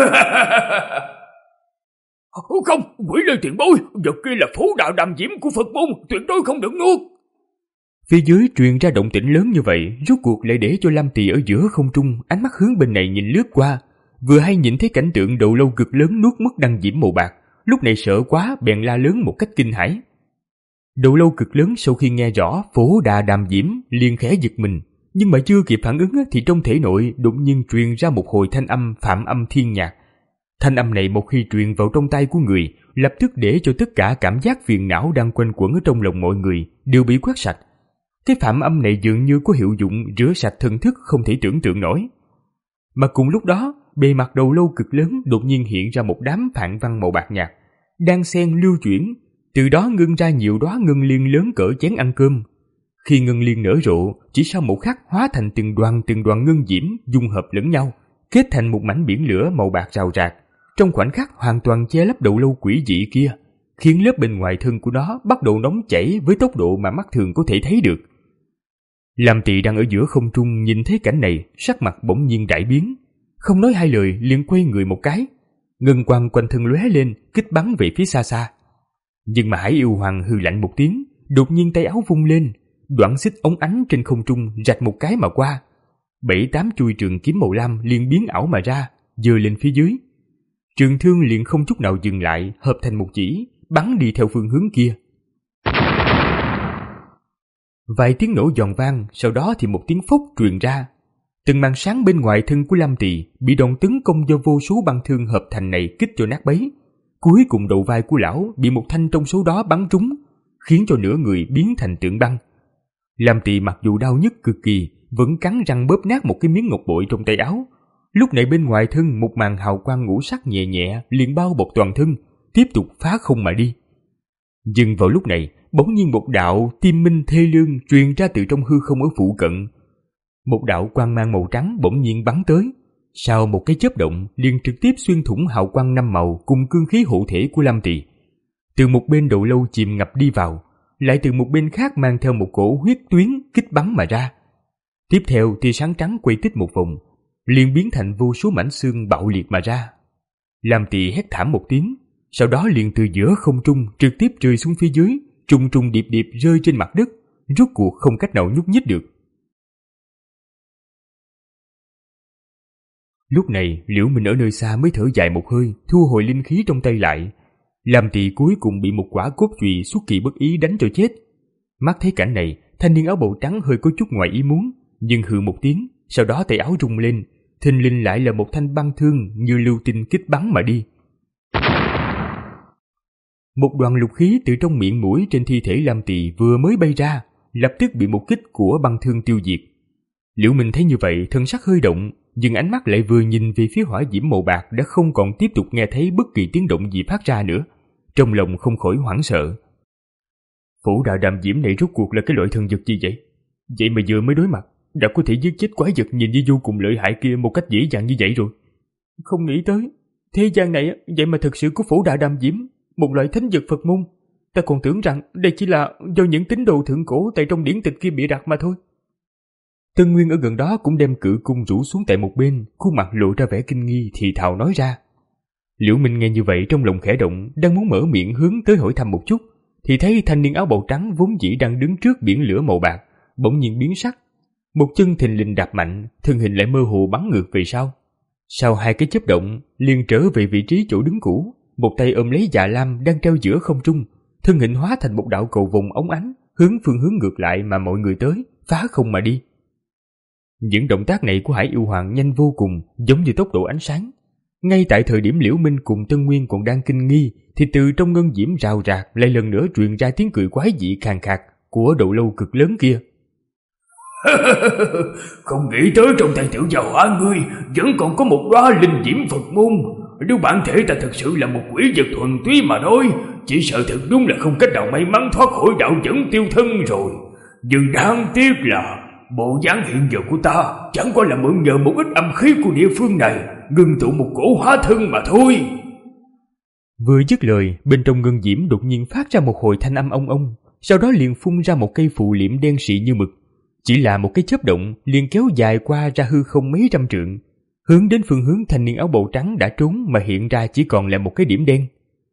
[SPEAKER 3] Không, quỷ lê tiền bối, vật kia là phú đạo đàm diễm của Phật môn, tuyệt đối không được nuốt.
[SPEAKER 2] Phía dưới truyền ra động tĩnh lớn như vậy, rốt cuộc lại để cho Lam Tỵ ở giữa không trung, ánh mắt hướng bên này nhìn lướt qua, vừa hay nhìn thấy cảnh tượng Đầu Lâu cực lớn nuốt mất đăng diễm màu bạc, lúc này sợ quá bèn la lớn một cách kinh hãi. Đầu Lâu cực lớn sau khi nghe rõ phổ đà đàm diễm liền khẽ giật mình, nhưng mà chưa kịp phản ứng thì trong thể nội đột nhiên truyền ra một hồi thanh âm phạm âm thiên nhạc. Thanh âm này một khi truyền vào trong tai của người, lập tức để cho tất cả cảm giác phiền não đang quanh quẩn ở trong lòng mọi người đều bị quét sạch. Cái phạm âm này dường như có hiệu dụng rửa sạch thần thức không thể tưởng tượng nổi. Mà cùng lúc đó, bề mặt Đầu Lâu cực lớn đột nhiên hiện ra một đám phạn văn màu bạc nhạt, đang xen lưu chuyển, từ đó ngưng ra nhiều đóa ngân liên lớn cỡ chén ăn cơm. Khi ngân liên nở rộ, chỉ sau một khắc hóa thành từng đoàn từng đoàn ngân diễm dung hợp lẫn nhau, kết thành một mảnh biển lửa màu bạc rào rạc, trong khoảnh khắc hoàn toàn che lấp Đầu Lâu quỷ dị kia, khiến lớp bên ngoài thân của nó bắt đầu nóng chảy với tốc độ mà mắt thường có thể thấy được. Lam Tỵ đang ở giữa không trung nhìn thấy cảnh này, sắc mặt bỗng nhiên đại biến, không nói hai lời liền quay người một cái, ngân quang quanh thân lóe lên, kích bắn về phía xa xa. Nhưng mà Hải Yêu Hoàng hừ lạnh một tiếng, đột nhiên tay áo vung lên, đoạn xích ống ánh trên không trung rạch một cái mà qua, bảy tám chuôi trường kiếm màu lam liền biến ảo mà ra, giơ lên phía dưới. Trường thương liền không chút nào dừng lại, hợp thành một chỉ, bắn đi theo phương hướng kia. Vài tiếng nổ giòn vang, sau đó thì một tiếng phốc truyền ra. Từng màn sáng bên ngoài thân của Lam Tỵ bị đòn tấn công do vô số băng thương hợp thành này kích cho nát bấy. Cuối cùng đầu vai của lão bị một thanh trong số đó bắn trúng, khiến cho nửa người biến thành tượng băng. Lam Tỵ mặc dù đau nhức cực kỳ, vẫn cắn răng bóp nát một cái miếng ngọc bội trong tay áo. Lúc này bên ngoài thân một màn hào quang ngũ sắc nhẹ nhẹ liền bao bọc toàn thân, tiếp tục phá không mà đi. Nhưng vào lúc này, bỗng nhiên một đạo tim minh thê lương truyền ra từ trong hư không ở phụ cận. Một đạo quang mang màu trắng bỗng nhiên bắn tới, sau một cái chớp động liền trực tiếp xuyên thủng hào quang năm màu cùng cương khí hộ thể của Lam Tỵ. Từ một bên Đầu Lâu chìm ngập đi vào, lại từ một bên khác mang theo một cổ huyết tuyến kích bắn mà ra. Tiếp theo tia sáng trắng quay tích một vòng, liền biến thành vô số mảnh xương bạo liệt mà ra. Lam Tỳ hét thảm một tiếng, sau đó liền từ giữa không trung trực tiếp rơi xuống phía dưới, trùng trùng điệp điệp rơi trên mặt đất, rốt cuộc không cách nào nhúc nhích được. Lúc này Liễu Minh ở nơi xa mới thở dài một hơi, thu hồi linh khí trong tay lại. Lam Tỳ cuối cùng bị một quả cốt chùy xuất kỳ bất ý đánh cho chết. Mắt thấy cảnh này, thanh niên áo bào trắng hơi có chút ngoài ý muốn, nhưng hừ một tiếng, sau đó tay áo rung lên, thình lình lại là một thanh băng thương như lưu tinh kích bắn mà đi. Một đoàn lục khí từ trong miệng mũi trên thi thể Lam Tỳ vừa mới bay ra, lập tức bị một kích của băng thương tiêu diệt. Liễu Minh thấy như vậy, thân sắc hơi động, nhưng ánh mắt lại vừa nhìn về phía hỏa diễm màu bạc đã không còn tiếp tục nghe thấy bất kỳ tiếng động gì phát ra nữa, trong lòng không khỏi hoảng sợ. Phủ đạo đàm diễm này rốt cuộc là cái loại thần vật gì vậy? Vậy mà vừa mới đối mặt đã có thể giết chết quái vật nhìn như vô cùng lợi hại kia một cách dễ dàng như vậy rồi. Không nghĩ tới thế gian này vậy mà thực sự có phủ đạo đàm diễm, một loại thánh vật Phật môn. Ta còn tưởng rằng đây chỉ là do những tín đồ thượng cổ tại trong điển tịch kia bịa đặt mà thôi. Tân Nguyên ở gần đó cũng đem cự cung rủ xuống tại một bên, khuôn mặt lộ ra vẻ kinh nghi thì thào nói ra. Liễu Minh nghe như vậy trong lòng khẽ động, đang muốn mở miệng hướng tới hỏi thăm một chút, thì thấy thanh niên áo bào trắng vốn dĩ đang đứng trước biển lửa màu bạc, bỗng nhiên biến sắc, một chân thình lình đạp mạnh, thân hình lại mơ hồ bắn ngược về sau. Sau hai cái chớp động, liền trở về vị trí chỗ đứng cũ, một tay ôm lấy Dạ Lam đang treo giữa không trung, thân hình hóa thành một đạo cầu vồng óng ánh, hướng phương hướng ngược lại mà mọi người tới, phá không mà đi. Những động tác này của Hải Yêu Hoàng nhanh vô cùng, giống như tốc độ ánh sáng. Ngay tại thời điểm Liễu Minh cùng Tân Nguyên còn đang kinh nghi, thì từ trong ngân diễm rào rạc lại lần nữa truyền ra tiếng cười quái dị khàn khạc của đầu lâu cực lớn kia.
[SPEAKER 3] Không nghĩ tới trong tay tiểu gia hỏa ngươi vẫn còn có một đóa linh diễm Phật môn. Nếu bản thể ta thực sự là một quỷ vật thuần túy mà nói, chỉ sợ thật đúng là không cách nào may mắn thoát khỏi đạo dẫn tiêu thân rồi. Nhưng đáng tiếc là bộ dáng hiện giờ của ta chẳng qua là mượn nhờ một ít âm khí của địa phương này, ngưng tụ một cổ hóa thân mà thôi.
[SPEAKER 2] Vừa dứt lời, bên trong ngân diễm đột nhiên phát ra một hồi thanh âm ong ong, sau đó liền phun ra một cây phù liệm đen xị như mực. Chỉ là một cái chớp động liền kéo dài qua ra hư không mấy trăm trượng, hướng đến phương hướng thanh niên áo bào trắng đã trốn mà hiện ra chỉ còn là một cái điểm đen.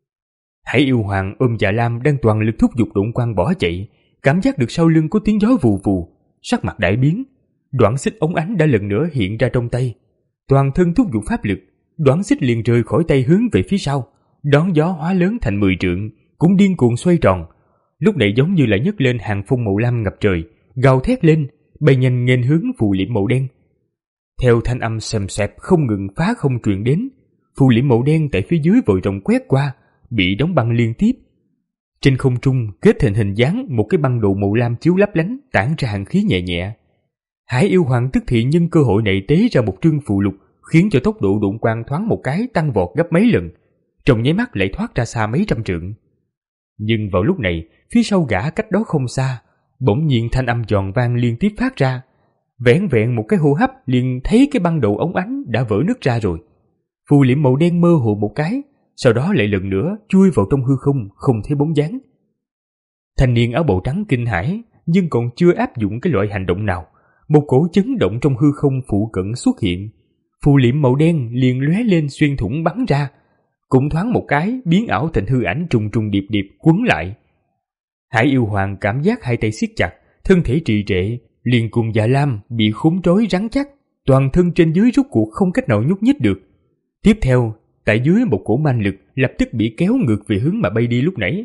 [SPEAKER 2] Hải Yêu Hoàng ôm Dạ Lam đang toàn lực thúc giục độn quang bỏ chạy, cảm giác được sau lưng có tiếng gió vù vù, sắc mặt đại biến. Đoạn xích ống ánh đã lần nữa hiện ra trong tay, toàn thân thúc giục pháp lực, đoạn xích liền rơi khỏi tay hướng về phía sau, đón gió hóa lớn thành mười trượng, cũng điên cuồng xoay tròn. Lúc này giống như là nhấc lên hàng phong màu lam ngập trời, gào thét lên, bay nhanh nghênh hướng phù liệm màu đen. Theo thanh âm xèm xẹp không ngừng phá không truyền đến, phù liệm màu đen tại phía dưới vội rộng quét qua, bị đóng băng liên tiếp. Trên không trung kết thành hình dáng một cái băng đồ màu lam chiếu lấp lánh, tản ra hàn khí nhẹ nhẹ. Hải Yêu Hoàng tức thì nhân cơ hội này tế ra một trương phù lục, khiến cho tốc độ độn quang thoáng một cái tăng vọt gấp mấy lần, trong nháy mắt lại thoát ra xa mấy trăm trượng. Nhưng vào lúc này, phía sau gã cách đó không xa, bỗng nhiên thanh âm giòn vang liên tiếp phát ra. Vẻn vẹn một cái hô hấp liền thấy cái băng đầu ống ánh đã vỡ nứt ra rồi. Phù liệm màu đen mơ hồ một cái, sau đó lại lần nữa chui vào trong hư không, không thấy bóng dáng. Thanh niên áo bào trắng kinh hãi, nhưng còn chưa áp dụng cái loại hành động nào, một cổ chấn động trong hư không phụ cận xuất hiện. Phù liệm màu đen liền lóe lên xuyên thủng bắn ra, cũng thoáng một cái biến ảo thành hư ảnh trùng trùng điệp điệp quấn lại. Hải Yêu Hoàng cảm giác hai tay siết chặt, thân thể trì trệ, liền cùng Dạ Lam bị khốn trói rắn chắc, toàn thân trên dưới rút cuộc không cách nào nhúc nhích được. Tiếp theo, tại dưới một cổ manh lực lập tức bị kéo ngược về hướng mà bay đi lúc nãy.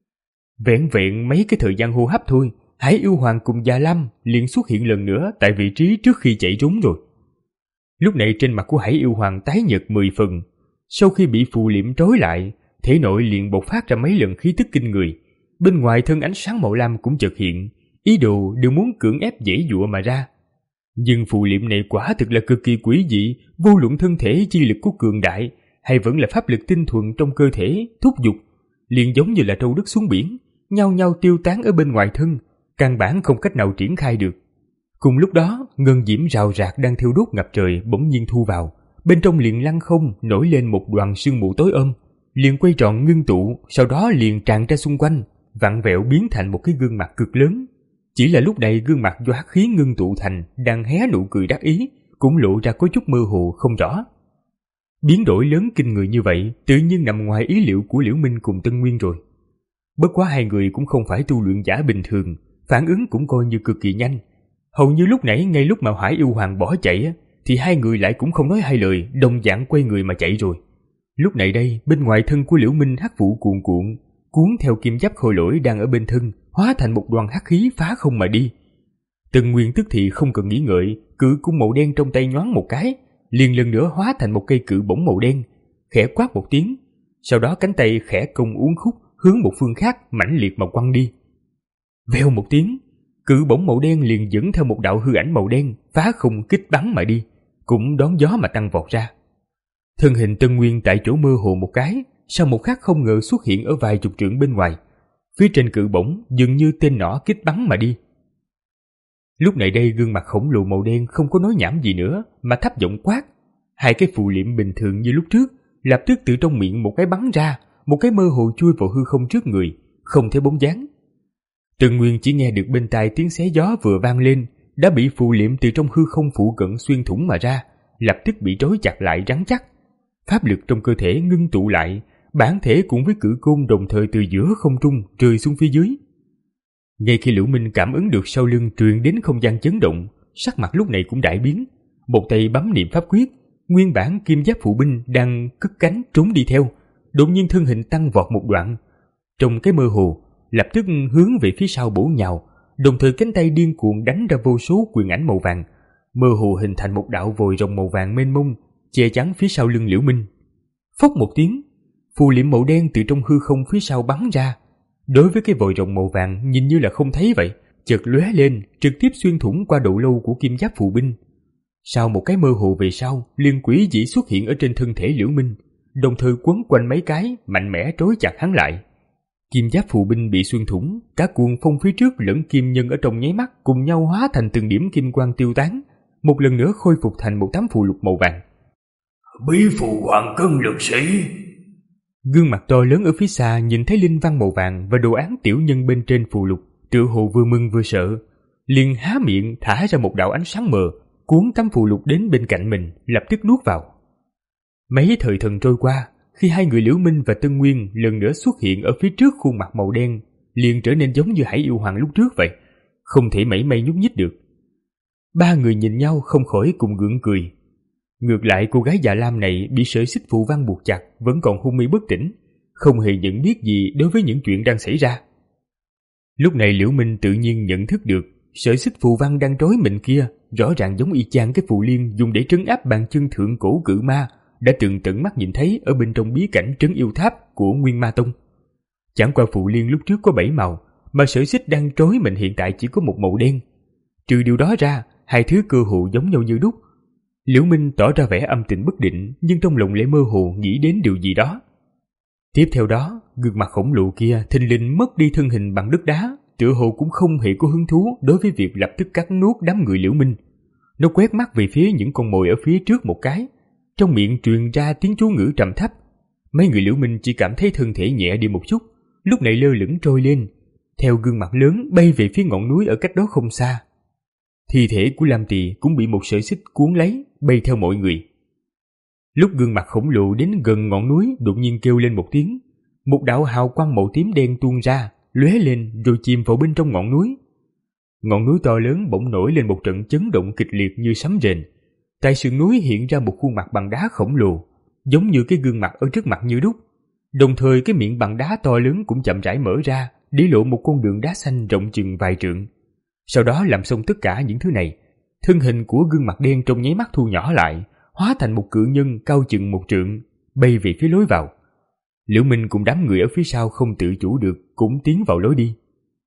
[SPEAKER 2] Vẹn vẹn mấy cái thời gian hô hấp thôi, Hải Yêu Hoàng cùng Dạ Lam liền xuất hiện lần nữa tại vị trí trước khi chạy trốn rồi. Lúc này trên mặt của Hải Yêu Hoàng tái nhợt mười phần. Sau khi bị phù liệm trói lại, thể nội liền bộc phát ra mấy lần khí tức kinh người. Bên ngoài thân ánh sáng màu lam cũng chợt hiện, ý đồ đều muốn cưỡng ép giãy giụa mà ra. Nhưng phù liệm này quả thực là cực kỳ quỷ dị, vô luận thân thể chi lực của cường đại hay vẫn là pháp lực tinh thuần trong cơ thể thúc giục, liền giống như là trâu đất xuống biển, nhau nhau tiêu tán ở bên ngoài thân, căn bản không cách nào triển khai được. Cùng lúc đó, ngân diễm rào rạc đang thiêu đốt ngập trời bỗng nhiên thu vào, bên trong liền lăng không nổi lên một đoàn sương mù tối ôm, liền quay tròn ngưng tụ, sau đó liền tràn ra xung quanh, vặn vẹo biến thành một cái gương mặt cực lớn. Chỉ là lúc này gương mặt do hắc khí ngưng tụ thành đang hé nụ cười đắc ý, cũng lộ ra có chút mơ hồ không rõ. Biến đổi lớn kinh người như vậy tự nhiên nằm ngoài ý liệu của Liễu Minh cùng Tân Nguyên rồi. Bất quá hai người cũng không phải tu luyện giả bình thường, phản ứng cũng coi như cực kỳ nhanh. Hầu như lúc nãy ngay lúc mà Hải Yêu Hoàng bỏ chạy thì hai người lại cũng không nói hai lời, đồng dạng quay người mà chạy rồi. Lúc này đây, bên ngoài thân của Liễu Minh hắc vụ cuồn cuộn, cuốn theo kim giáp khôi lỗi đang ở bên thân, hóa thành một đoàn hắc khí phá không mà đi. Tân Nguyên tức thì không cần nghĩ ngợi, cự cung màu đen trong tay nhoáng một cái, liền lần nữa hóa thành một cây cự bổng màu đen, khẽ quát một tiếng, sau đó cánh tay khẽ cong uốn khúc hướng một phương khác mãnh liệt mà quăng đi. Vèo một tiếng, cự bổng màu đen liền dẫn theo một đạo hư ảnh màu đen phá không kích bắn mà đi, cũng đón gió mà tăng vọt ra. Thân hình Tân Nguyên tại chỗ mơ hồ một cái, sau một khắc không ngờ xuất hiện ở vài chục trượng bên ngoài. Phía trên cự bổng dường như tên nỏ kích bắn mà đi. Lúc này đây gương mặt khổng lồ màu đen không có nói nhảm gì nữa mà thấp giọng quát. Hai cái phù liệm bình thường như lúc trước lập tức từ trong miệng một cái bắn ra, một cái mơ hồ chui vào hư không trước người, không thấy bóng dáng. Tân Nguyên chỉ nghe được bên tai tiếng xé gió vừa vang lên, đã bị phù liệm từ trong hư không phụ cận xuyên thủng mà ra, lập tức bị trói chặt lại rắn chắc. Pháp lực trong cơ thể ngưng tụ lại, bản thể cùng với cự côn đồng thời từ giữa không trung rơi xuống phía dưới. Ngay khi Liễu Minh cảm ứng được sau lưng truyền đến không gian chấn động, sắc mặt lúc này cũng đại biến, một tay bấm niệm pháp quyết, nguyên bản kim giáp phụ binh đang cất cánh trốn đi theo, đột nhiên thân hình tăng vọt một đoạn, trong cái mơ hồ lập tức hướng về phía sau bổ nhào, đồng thời cánh tay điên cuồng đánh ra vô số quyền ảnh màu vàng, mơ hồ hình thành một đạo vòi rồng màu vàng mênh mông che chắn phía sau lưng Liễu Minh. Phốc một tiếng, phù liệm màu đen từ trong hư không phía sau bắn ra. Đối với cái vòi rồng màu vàng nhìn như là không thấy vậy, chợt lóe lên, trực tiếp xuyên thủng qua độ lâu của kim giáp phù binh. Sau một cái mơ hồ về sau, liên quỷ dị xuất hiện ở trên thân thể Liễu Minh, đồng thời quấn quanh mấy cái, mạnh mẽ trói chặt hắn lại. Kim giáp phù binh bị xuyên thủng, cả cuồng phong phía trước lẫn kim nhân ở trong nháy mắt cùng nhau hóa thành từng điểm kim quang tiêu tán, một lần nữa khôi phục thành một tấm phù lục màu vàng.
[SPEAKER 3] Bí phù hoàng cân lực sĩ.
[SPEAKER 2] Gương mặt to lớn ở phía xa nhìn thấy linh văn màu vàng và đồ án tiểu nhân bên trên phù lục, tựa hồ vừa mừng vừa sợ, liền há miệng thả ra một đạo ánh sáng mờ, cuốn tấm phù lục đến bên cạnh mình, lập tức nuốt vào. Mấy thời thần trôi qua, khi hai người Liễu Minh và Tân Nguyên lần nữa xuất hiện ở phía trước khuôn mặt màu đen, liền trở nên giống như Hải Yêu Hoàng lúc trước vậy, không thể mảy may nhúc nhích được. Ba người nhìn nhau không khỏi cùng gượng cười. Ngược lại cô gái già lam này bị sợi xích phù văn buộc chặt, vẫn còn hôn mê bất tỉnh, không hề nhận biết gì đối với những chuyện đang xảy ra. Lúc này Liễu Minh tự nhiên nhận thức được sợi xích phù văn đang trói mình kia rõ ràng giống y chang cái phù liên dùng để trấn áp bàn chân thượng cổ cự ma đã từng tận mắt nhìn thấy ở bên trong bí cảnh trấn yêu tháp của Nguyên Ma Tông. Chẳng qua phù liên lúc trước có bảy màu, mà sợi xích đang trói mình hiện tại chỉ có một màu đen. Trừ điều đó ra, hai thứ cơ hồ giống nhau như đúc. Liễu Minh tỏ ra vẻ âm tình bất định, nhưng trong lòng lại mơ hồ nghĩ đến điều gì đó. Tiếp theo đó, gương mặt khổng lồ kia thình lình mất đi thân hình bằng đất đá, tựa hồ cũng không hề có hứng thú đối với việc lập tức cắt nuốt đám người Liễu Minh. Nó quét mắt về phía những con mồi ở phía trước một cái, trong miệng truyền ra tiếng chú ngữ trầm thấp. Mấy người Liễu Minh chỉ cảm thấy thân thể nhẹ đi một chút, lúc này lơ lửng trôi lên, theo gương mặt lớn bay về phía ngọn núi ở cách đó không xa. Thi thể của Lam Tỳ cũng bị một sợi xích cuốn lấy, bay theo mọi người. Lúc gương mặt khổng lồ đến gần ngọn núi, đột nhiên kêu lên một tiếng, một đạo hào quang màu tím đen tuôn ra, lóe lên rồi chìm vào bên trong ngọn núi. Ngọn núi to lớn bỗng nổi lên một trận chấn động kịch liệt như sấm rền. Tại sườn núi hiện ra một khuôn mặt bằng đá khổng lồ, giống như cái gương mặt ở trước mặt như đúc. Đồng thời cái miệng bằng đá to lớn cũng chậm rãi mở ra, để lộ một con đường đá xanh rộng chừng vài trượng. Sau đó làm xong tất cả những thứ này, thân hình của gương mặt đen trong nháy mắt thu nhỏ lại, hóa thành một cự nhân cao chừng một trượng, bay về phía lối vào. Liễu Minh cùng đám người ở phía sau không tự chủ được cũng tiến vào lối đi.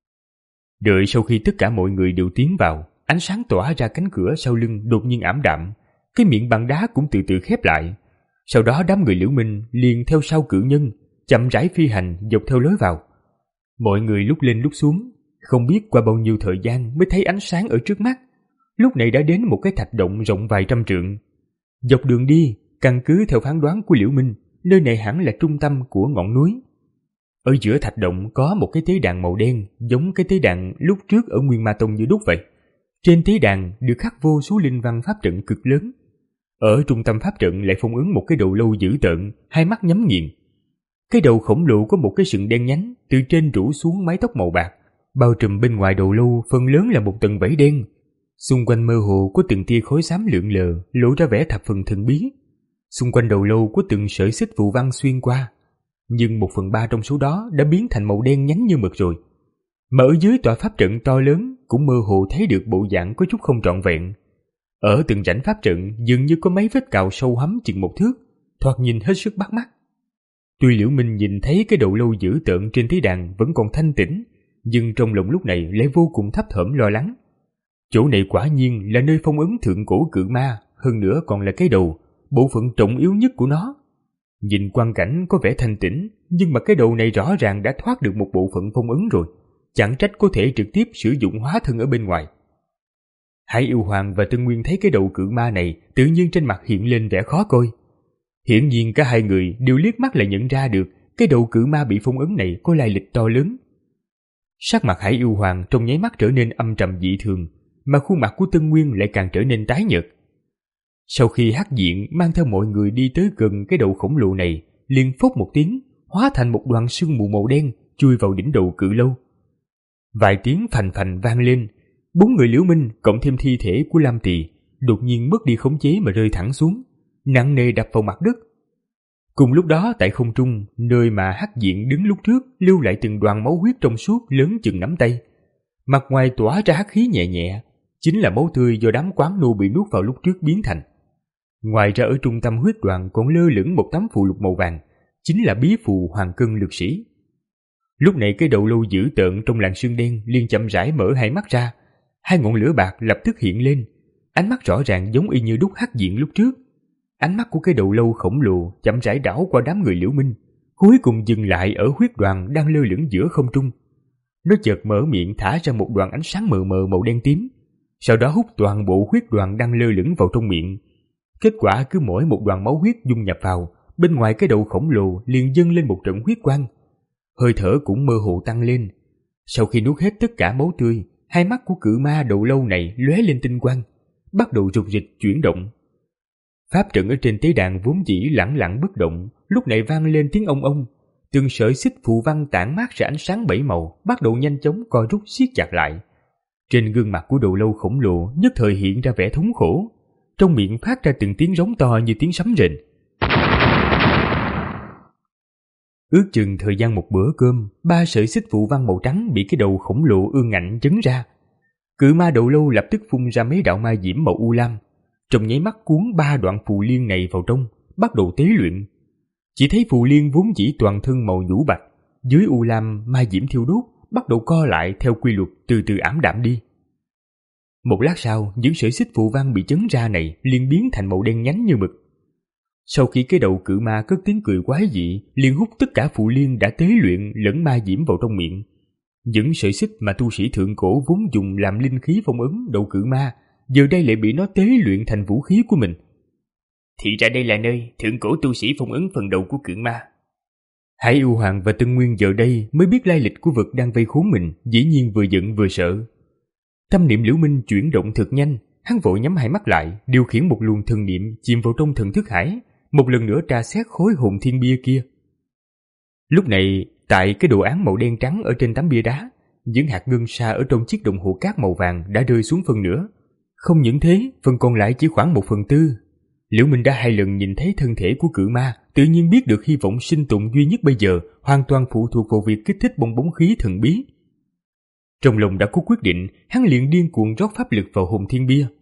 [SPEAKER 2] Đợi sau khi tất cả mọi người đều tiến vào, ánh sáng tỏa ra cánh cửa sau lưng đột nhiên ảm đạm, cái miệng bằng đá cũng từ từ khép lại. Sau đó đám người Liễu Minh liền theo sau cự nhân, chậm rãi phi hành dọc theo lối vào. Mọi người lúc lên lúc xuống, không biết qua bao nhiêu thời gian mới thấy ánh sáng ở trước mắt. Lúc này đã đến một cái thạch động rộng vài trăm trượng. Dọc đường đi, căn cứ theo phán đoán của Liễu Minh, nơi này hẳn là trung tâm của ngọn núi. Ở giữa thạch động có một cái tế đàn màu đen, giống cái tế đàn lúc trước ở Nguyên Ma Tông như đúc vậy. Trên tế đàn được khắc vô số linh văn pháp trận cực lớn. Ở trung tâm pháp trận lại phong ấn một cái đầu lâu dữ tợn, hai mắt nhắm nghiền. Cái đầu khổng lồ có một cái sừng đen nhánh, từ trên rủ xuống mái tóc màu bạc, bao trùm bên ngoài đầu lâu phần lớn là một tầng vảy đen. Xung quanh mơ hồ có từng tia khói xám lượn lờ, lộ ra vẻ thập phần thần bí. Xung quanh đầu lâu có từng sợi xích phù văn xuyên qua, nhưng một phần ba trong số đó đã biến thành màu đen nhánh như mực rồi. Mà ở dưới tòa pháp trận to lớn cũng mơ hồ thấy được bộ dạng có chút không trọn vẹn. Ở từng rãnh pháp trận dường như có mấy vết cào sâu hắm chừng một thước, thoạt nhìn hết sức bắt mắt. Tuy Liễu Minh nhìn thấy cái đầu lâu dữ tợn trên tế đàn vẫn còn thanh tĩnh, nhưng trong lòng lúc này lại vô cùng thấp thỏm lo lắng. Chỗ này quả nhiên là nơi phong ấn thượng cổ cự ma, hơn nữa còn là cái đầu, bộ phận trọng yếu nhất của nó. Nhìn quang cảnh có vẻ thanh tĩnh, nhưng mà cái đầu này rõ ràng đã thoát được một bộ phận phong ấn rồi, chẳng trách có thể trực tiếp sử dụng hóa thân ở bên ngoài. Hải Yêu Hoàng và Tân Nguyên thấy cái đầu cự ma này, tự nhiên trên mặt hiện lên vẻ khó coi. Hiển nhiên cả hai người đều liếc mắt là nhận ra được cái đầu cự ma bị phong ấn này có lai lịch to lớn. Sắc mặt Hải Yêu Hoàng trong nháy mắt trở nên âm trầm dị thường, mà khuôn mặt của Tân Nguyên lại càng trở nên tái nhợt. Sau khi Hắc Diện mang theo mọi người đi tới gần cái đầu khổng lồ này, liền phốc một tiếng, hóa thành một đoàn sương mù màu đen chui vào đỉnh đầu cự lâu. Vài tiếng phành phành vang lên, bốn người Liễu Minh cộng thêm thi thể của Lam Tỳ đột nhiên mất đi khống chế mà rơi thẳng xuống, nặng nề đập vào mặt đất. Cùng lúc đó tại không trung, nơi mà Hắc Diện đứng lúc trước lưu lại từng đoàn máu huyết trong suốt lớn chừng nắm tay. Mặt ngoài tỏa ra hắc khí nhẹ nhẹ, chính là máu tươi do đám quán nô bị nuốt vào lúc trước biến thành. Ngoài ra ở trung tâm huyết đoàn còn lơ lửng một tấm phù lục màu vàng, chính là bí phù Hoàng Cân Lực Sĩ. Lúc này cái đầu lâu dữ tợn trong làn sương đen liền chậm rãi mở hai mắt ra, hai ngọn lửa bạc lập tức hiện lên, ánh mắt rõ ràng giống y như đúc Hắc Diện lúc trước. Ánh mắt của cái đầu lâu khổng lồ chậm rãi đảo qua đám người Liễu Minh, cuối cùng dừng lại ở huyết đoàn đang lơ lửng giữa không trung. Nó chợt mở miệng thả ra một đoàn ánh sáng mờ mờ màu đen tím, sau đó hút toàn bộ huyết đoàn đang lơ lửng vào trong miệng. Kết quả cứ mỗi một đoàn máu huyết dung nhập vào, bên ngoài cái đầu khổng lồ liền dâng lên một trận huyết quang. Hơi thở cũng mơ hồ tăng lên. Sau khi nuốt hết tất cả máu tươi, hai mắt của cự ma đầu lâu này lóe lên tinh quang, bắt đầu rục rịch chuyển động. Pháp trận ở trên tế đàn vốn dĩ lẳng lặng bất động, lúc này vang lên tiếng ông ông, từng sợi xích phù văn tản mát ra ánh sáng bảy màu bắt đầu nhanh chóng co rút siết chặt lại. Trên gương mặt của đầu lâu khổng lồ nhất thời hiện ra vẻ thống khổ, trong miệng phát ra từng tiếng rống to như tiếng sấm rền. Ước chừng thời gian một bữa cơm, ba sợi xích phù văn màu trắng bị cái đầu khổng lồ ương ngạnh chấn ra. Cự ma đầu lâu lập tức phun ra mấy đạo ma diễm màu u lam, trong nháy mắt cuốn ba đoạn phù liên này vào trong, bắt đầu tế luyện. Chỉ thấy phù liên vốn dĩ toàn thân màu nhũ bạch, dưới u lam ma diễm thiêu đốt, bắt đầu co lại theo quy luật từ từ ảm đạm đi. Một lát sau, những sợi xích phù văn bị chấn ra này liền biến thành màu đen nhánh như mực. Sau khi cái đầu cự ma cất tiếng cười quái dị, liền hút tất cả phù liên đã tế luyện lẫn ma diễm vào trong miệng. Những sợi xích mà tu sĩ thượng cổ vốn dùng làm linh khí phong ấn đầu cự ma, giờ đây lại bị nó tế luyện thành vũ khí của mình.
[SPEAKER 1] Thì ra đây là nơi thượng cổ tu sĩ phong ấn phần đầu của cự ma.
[SPEAKER 2] Hải Yêu Hoàng và Tân Nguyên giờ đây mới biết lai lịch của vật đang vây khốn mình, dĩ nhiên vừa giận vừa sợ. Tâm niệm Liễu Minh chuyển động thật nhanh, hắn vội nhắm hai mắt lại, điều khiển một luồng thần niệm chìm vào trong thần thức hải, một lần nữa tra xét khối hồn thiên bia kia. Lúc này, tại cái đồ án màu đen trắng ở trên tấm bia đá, những hạt ngân sa ở trong chiếc đồng hồ cát màu vàng đã rơi xuống phần nửa. Không những thế, phần còn lại chỉ khoảng một phần tư. Liễu Minh đã hai lần nhìn thấy thân thể của cự ma, tự nhiên biết được hy vọng sinh tồn duy nhất bây giờ hoàn toàn phụ thuộc vào việc kích thích bong bóng khí thần bí. Trong lòng đã có quyết định, hắn liền điên cuồng rót pháp lực vào hồn thiên bia.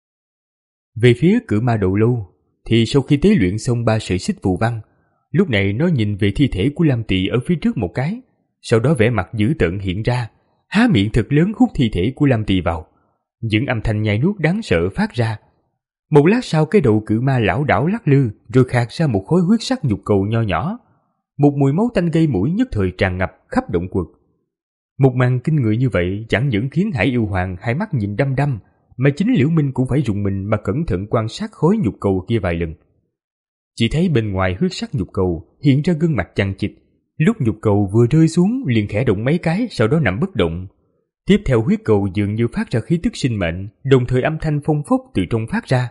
[SPEAKER 2] Về phía cự ma đầu lâu, thì sau khi tế luyện xong ba sợi xích phù văn, lúc này nó nhìn về thi thể của Lam Tỳ ở phía trước một cái, sau đó vẻ mặt dữ tợn hiện ra, há miệng thật lớn hút thi thể của Lam Tỳ vào. Những âm thanh nhai nuốt đáng sợ phát ra. Một lát sau, cái đầu cự ma lảo đảo lắc lư, rồi khạc ra một khối huyết sắc nhục cầu nho nhỏ. Một mùi máu tanh gây mũi nhất thời tràn ngập khắp động quật. Một màn kinh người như vậy chẳng những khiến Hải Yêu Hoàng hai mắt nhìn đăm đăm, mà chính Liễu Minh cũng phải rùng mình mà cẩn thận quan sát khối nhục cầu kia vài lần. Chỉ thấy bên ngoài huyết sắc nhục cầu hiện ra gương mặt chằng chịt, Lúc nhục cầu vừa rơi xuống liền khẽ động mấy cái, sau đó nằm bất động. Tiếp theo huyết cầu dường như phát ra khí tức sinh mệnh, đồng thời âm thanh phong phốc từ trong phát ra.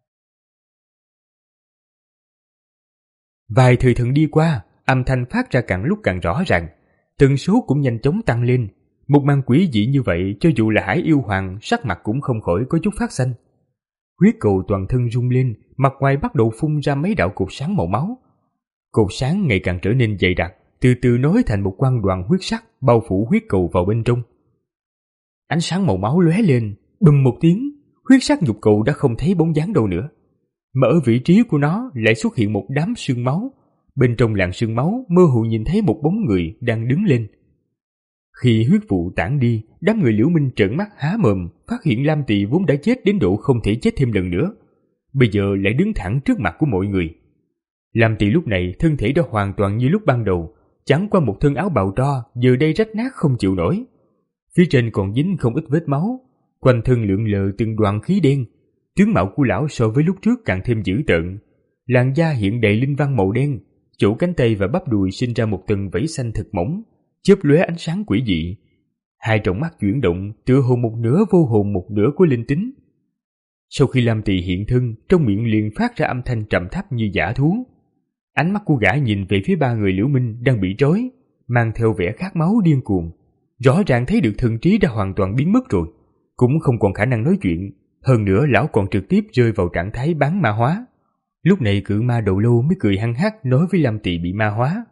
[SPEAKER 2] Vài thời thần đi qua, âm thanh phát ra càng lúc càng rõ ràng, tần số cũng nhanh chóng tăng lên. Một màn quỷ dị như vậy, cho dù là Hải Yêu Hoàng, sắc mặt cũng không khỏi có chút phát xanh. Huyết cầu toàn thân rung lên, mặt ngoài bắt đầu phun ra mấy đạo cột sáng màu máu. Cột sáng ngày càng trở nên dày đặc, từ từ nối thành một quang đoàn huyết sắc bao phủ huyết cầu vào bên trong. Ánh sáng màu máu lóe lên, bùm một tiếng, huyết sắc nhục cầu đã không thấy bóng dáng đâu nữa. Mà ở vị trí của nó lại xuất hiện một đám sương máu. Bên trong làn sương máu mơ hồ nhìn thấy một bóng người đang đứng lên. Khi huyết vụ tản đi, đám người Liễu Minh trợn mắt há mồm, phát hiện Lam Tỳ vốn đã chết đến độ không thể chết thêm lần nữa, bây giờ lại đứng thẳng trước mặt của mọi người. Lam Tỳ lúc này thân thể đã hoàn toàn như lúc ban đầu, chẳng qua một thân áo bào tro giờ đây rách nát không chịu nổi. Phía trên còn dính không ít vết máu, quanh thân lượn lờ từng đoàn khí đen. Tướng mạo của lão so với lúc trước càng thêm dữ tợn, làn da hiện đầy linh văn màu đen, chỗ cánh tay và bắp đùi sinh ra một tầng vảy xanh thật mỏng, chớp lóe ánh sáng quỷ dị. Hai tròng mắt chuyển động, tựa hồ một nửa vô hồn một nửa có linh tính. Sau khi Lam Tỳ hiện thân, trong miệng liền phát ra âm thanh trầm thấp như dã thú. Ánh mắt của gã nhìn về phía ba người Liễu Minh đang bị trói, mang theo vẻ khát máu điên cuồng. Rõ ràng thấy được thần trí đã hoàn toàn biến mất rồi, cũng không còn khả năng nói chuyện. Hơn nữa lão còn trực tiếp rơi vào trạng thái bán ma hóa. Lúc này cự ma đầu lâu mới cười hăng hắc nói với Lam Tỳ bị ma hóa.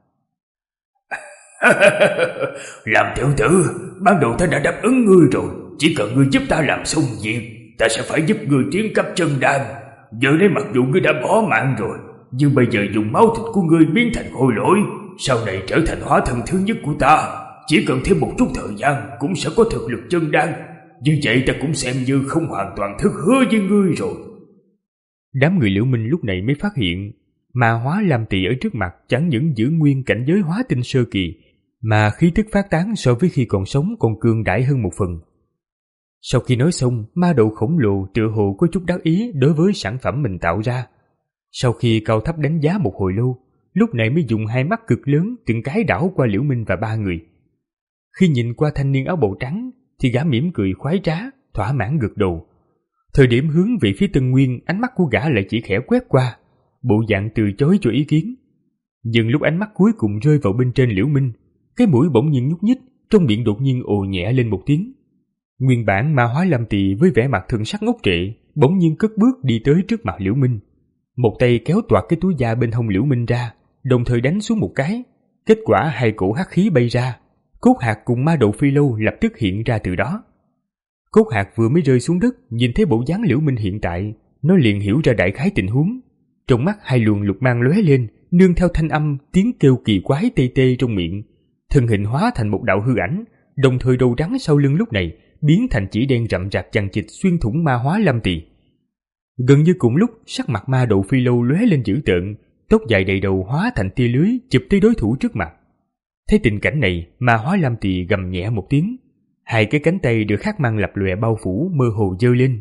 [SPEAKER 3] Làm tiểu tử, ban đầu ta đã đáp ứng ngươi rồi, chỉ cần ngươi giúp ta làm xong việc, ta sẽ phải giúp ngươi tiến cấp chân đan. Giờ đây mặc dù ngươi đã bỏ mạng rồi, nhưng bây giờ dùng máu thịt của ngươi biến thành khôi lỗi, sau này trở thành hóa thân thứ nhất của ta. Chỉ cần thêm một chút thời gian cũng sẽ có thực lực chân đan. Như vậy ta cũng xem như không hoàn toàn thất hứa với ngươi rồi.
[SPEAKER 2] Đám người Liễu Minh lúc này mới phát hiện, ma hóa Lam Tỳ ở trước mặt chẳng những giữ nguyên cảnh giới hóa tinh sơ kỳ, mà khí tức phát tán so với khi còn sống còn cường đại hơn một phần. Sau khi nói xong, ma đầu khổng lồ tựa hồ có chút đắc ý đối với sản phẩm mình tạo ra. Sau khi cao thấp đánh giá một hồi lâu, lúc này mới dùng hai mắt cực lớn từng cái đảo qua Liễu Minh và ba người. Khi nhìn qua thanh niên áo bào trắng, thì gã mỉm cười khoái trá, thỏa mãn gật đầu. Thời điểm hướng về phía Tân Nguyên, ánh mắt của gã lại chỉ khẽ quét qua, bộ dạng từ chối cho ý kiến. Nhưng lúc ánh mắt cuối cùng rơi vào bên trên Liễu Minh, cái mũi bỗng nhiên nhúc nhích, trong miệng đột nhiên ồ nhẹ lên một tiếng. Nguyên bản ma hóa Lam Tỳ với vẻ mặt thần sắc ngốc trệ, bỗng nhiên cất bước đi tới trước mặt Liễu Minh, một tay kéo toạc cái túi da bên hông Liễu Minh ra, đồng thời đánh xuống một cái. Kết quả hai cổ hắc khí bay ra, cốt hạt cùng ma đầu phi lâu lập tức hiện ra từ đó. Cốt hạt vừa mới rơi xuống đất, nhìn thấy bộ dáng Liễu Minh hiện tại, nó liền hiểu ra đại khái tình huống. Trong mắt hai luồng lục mang lóe lên, nương theo thanh âm tiếng kêu kỳ quái tê tê trong miệng, thân hình hóa thành một đạo hư ảnh, đồng thời đầu rắn sau lưng lúc này biến thành chỉ đen rậm rạp chằng chịt xuyên thủng ma hóa Lam Tỳ. Gần như cùng lúc, sắc mặt ma đầu phi lâu lóe lên dữ tợn, tóc dài đầy đầu hóa thành tia lưới chụp tới đối thủ trước mặt. Thấy tình cảnh này, ma hóa Lam Tỳ gầm nhẹ một tiếng, hai cái cánh tay được khắc mang lập lòe bao phủ mơ hồ giơ lên.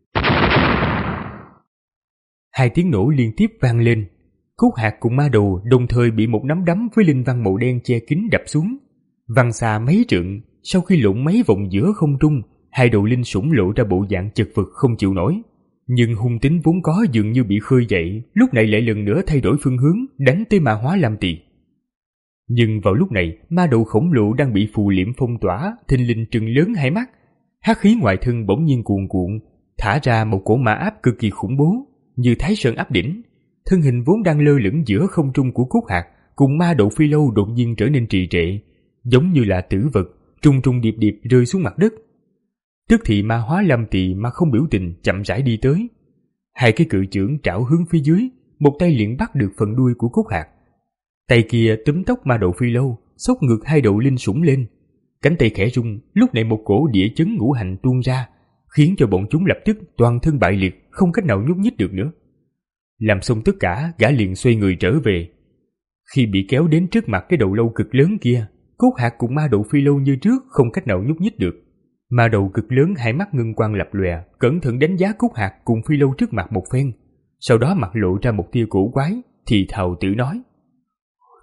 [SPEAKER 2] Hai tiếng nổ liên tiếp vang lên, cốt hạt cùng ma đầu đồng thời bị một nắm đấm với linh văn màu đen che kín đập xuống, văng xa mấy trượng. Sau khi lộn mấy vòng giữa không trung, hai đầu linh sủng lộ ra bộ dạng chật vật không chịu nổi, nhưng hung tính vốn có dường như bị khơi dậy, lúc này lại lần nữa thay đổi phương hướng đánh tới ma hóa Lam Tỳ. Nhưng vào lúc này, ma đầu khổng lồ đang bị phù liễm phong tỏa, thình lình trừng lớn hai mắt, hắc khí ngoài thân bỗng nhiên cuồn cuộn, thả ra một cỗ ma áp cực kỳ khủng bố, như Thái Sơn áp đỉnh. Thân hình vốn đang lơ lửng giữa không trung của cốt hạt cùng ma đầu phi lâu đột nhiên trở nên trì trệ, giống như là tử vật, trùng trùng điệp điệp rơi xuống mặt đất. Tức thì ma hóa Lam Tỳ mà không biểu tình chậm rãi đi tới, hai cái cự chưởng trảo hướng phía dưới, một tay liền bắt được phần đuôi của cốt hạt, tay kia túm tóc ma đầu phi lâu, xốc ngược hai đầu linh sủng lên. Cánh tay khẽ rung, lúc này một cổ địa chấn ngũ hành tuôn ra, khiến cho bọn chúng lập tức toàn thân bại liệt, không cách nào nhúc nhích được nữa. Làm xong tất cả, gã liền xoay người trở về. Khi bị kéo đến trước mặt cái đầu lâu cực lớn kia, cốt hạt cùng ma đầu phi lâu như trước không cách nào nhúc nhích được. Ma đầu cực lớn hai mắt ngân quang lập lòe, cẩn thận đánh giá cốt hạt cùng phi lâu trước mặt một phen, sau đó mặt lộ ra một tia cổ quái, thì thào tự nói: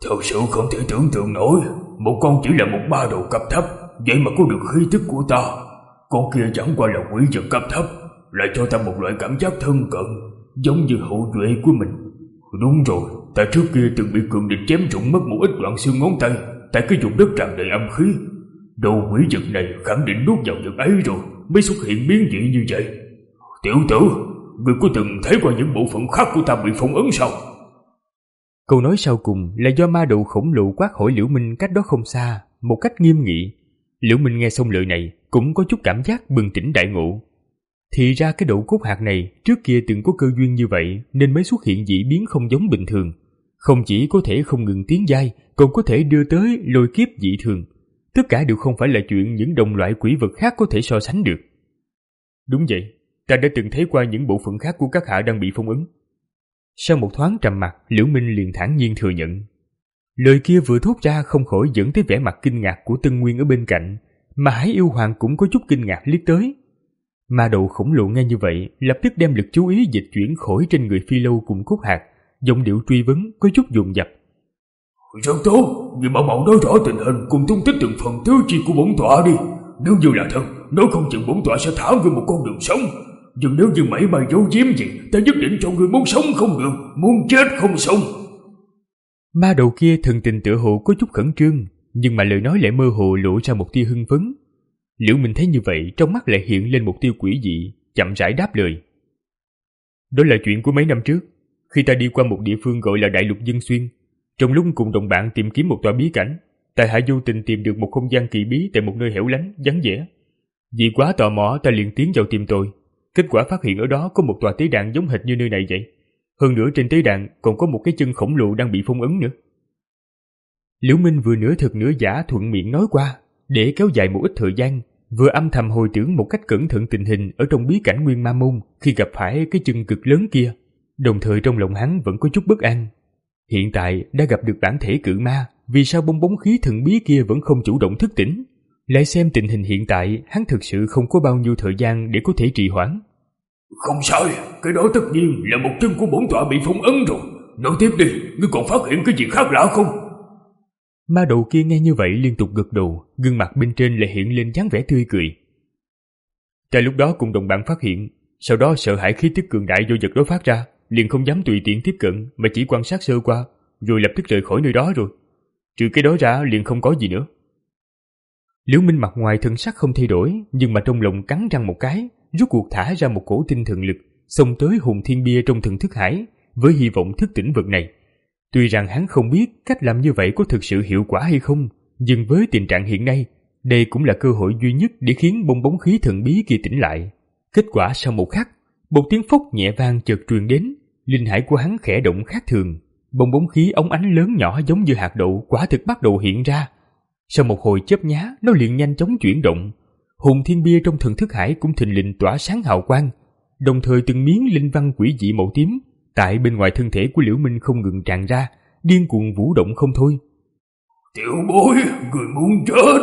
[SPEAKER 3] Thật sự không thể tưởng tượng nổi, một con chỉ là một ma đầu cấp thấp, vậy mà có được khí tức của ta. Con kia chẳng qua là quỷ vật cấp thấp, lại cho ta một loại cảm giác thân cận, giống như hậu duệ của mình. Đúng rồi, ta trước kia từng bị cường địch chém trụng mất một ít đoạn xương ngón tay tại cái vùng đất tràn đầy âm khí. Đầu quỷ vật này khẳng định nuốt vào vật ấy rồi mới xuất hiện biến dị như vậy. Tiểu tử, ngươi có từng thấy qua những bộ phận khác của ta bị phong ấn sao?
[SPEAKER 2] Câu nói sau cùng là do ma đầu khổng lồ quát hỏi Liễu Minh cách đó không xa, một cách nghiêm nghị. Liễu Minh nghe xong lời này cũng có chút cảm giác bừng tỉnh đại ngộ. Thì ra cái đậu cốt hạt này trước kia từng có cơ duyên như vậy nên mới xuất hiện dị biến không giống bình thường. Không chỉ có thể không ngừng tiến giai, còn có thể đưa tới lôi kiếp dị thường. Tất cả đều không phải là chuyện những đồng loại quỷ vật khác có thể so sánh được. Đúng vậy, ta đã từng thấy qua những bộ phận khác của các hạ đang bị phong ấn. Sau một thoáng trầm mặc, Liễu Minh liền thản nhiên thừa nhận. Lời kia vừa thốt ra không khỏi dẫn tới vẻ mặt kinh ngạc của Tân Nguyên ở bên cạnh, mà Hải Yêu Hoàng cũng có chút kinh ngạc liếc tới. Ma đầu khổng lồ nghe như vậy, lập tức đem lực chú ý dịch chuyển khỏi trên người Phi Lâu cùng Cốt Hạt, giọng điệu truy vấn có chút dồn dập.
[SPEAKER 3] Rất tốt, vì bảo mẫu nói rõ tình hình cùng tung tích từng phần tứ chi của bổn tọa đi. Nếu như là thật, nếu không chừng bổn tọa sẽ thả ngươi một con đường sống. Nhưng nếu như mảy may giấu giếm gì, ta nhất định cho ngươi muốn sống không được, muốn chết không sống.
[SPEAKER 2] Ma đầu kia thần tình tựa hồ có chút khẩn trương, nhưng mà lời nói lại mơ hồ lộ ra một tia hưng phấn. Liễu Minh thấy như vậy, trong mắt lại hiện lên một tia quỷ dị, chậm rãi đáp lời. Đó là chuyện của mấy năm trước, khi ta đi qua một địa phương gọi là Đại Lục Dân Xuyên. Trong lúc cùng đồng bạn tìm kiếm một tòa bí cảnh, tại hạ vô tình tìm được một không gian kỳ bí tại một nơi hẻo lánh, vắng vẻ. Vì quá tò mò, ta liền tiến vào tìm tòi. Kết quả phát hiện ở đó có một tòa tế đàn giống hệt như nơi này vậy. Hơn nữa trên tế đàn còn có một cái chân khổng lồ đang bị phong ấn nữa. Liễu Minh vừa nửa thật nửa giả thuận miệng nói qua, để kéo dài một ít thời gian, vừa âm thầm hồi tưởng một cách cẩn thận tình hình ở trong bí cảnh Nguyên Ma Môn khi gặp phải cái chân cực lớn kia. Đồng thời trong lòng hắn vẫn có chút bất an. Hiện tại đã gặp được bản thể cự ma, vì sao bong bóng khí thần bí kia vẫn không chủ động thức tỉnh? Lại xem tình hình hiện tại, hắn thực sự không có bao nhiêu thời gian để có thể trì hoãn.
[SPEAKER 3] Không sai, cái đó tất nhiên là một chân của bổn tọa bị phong ấn rồi. Nói tiếp đi, ngươi còn phát hiện cái gì khác lạ không?
[SPEAKER 2] Ma đầu kia nghe như vậy liên tục gật đầu, gương mặt bên trên lại hiện lên dáng vẻ tươi cười. Tại lúc đó cùng đồng bạn phát hiện, sau đó sợ hãi khí tức cường đại do vật đó phát ra, liền không dám tùy tiện tiếp cận mà chỉ quan sát sơ qua, rồi lập tức rời khỏi nơi đó rồi. Trừ cái đó ra liền không có gì nữa. Liễu Minh mặt ngoài thân sắc không thay đổi, nhưng mà trong lòng cắn răng một cái, rút cuộc thả ra một cổ tinh thần lực, xông tới hồn thiên bia trong thần thức hải, với hy vọng thức tỉnh vật này. Tuy rằng hắn không biết cách làm như vậy có thực sự hiệu quả hay không, nhưng với tình trạng hiện nay, đây cũng là cơ hội duy nhất để khiến bong bóng khí thần bí kia tỉnh lại. Kết quả sau một khắc, một tiếng phốc nhẹ vang chợt truyền đến, linh hải của hắn khẽ động khác thường, bong bóng khí óng ánh lớn nhỏ giống như hạt đậu quả thực bắt đầu hiện ra. Sau một hồi chớp nhá, nó liền nhanh chóng chuyển động. Hồn thiên bia trong thần thức hải cũng thình lình tỏa sáng hào quang, đồng thời từng miếng linh văn quỷ dị màu tím tại bên ngoài thân thể của Liễu Minh không ngừng tràn ra, điên cuồng vũ động không thôi.
[SPEAKER 3] Tiểu bối, người muốn chết!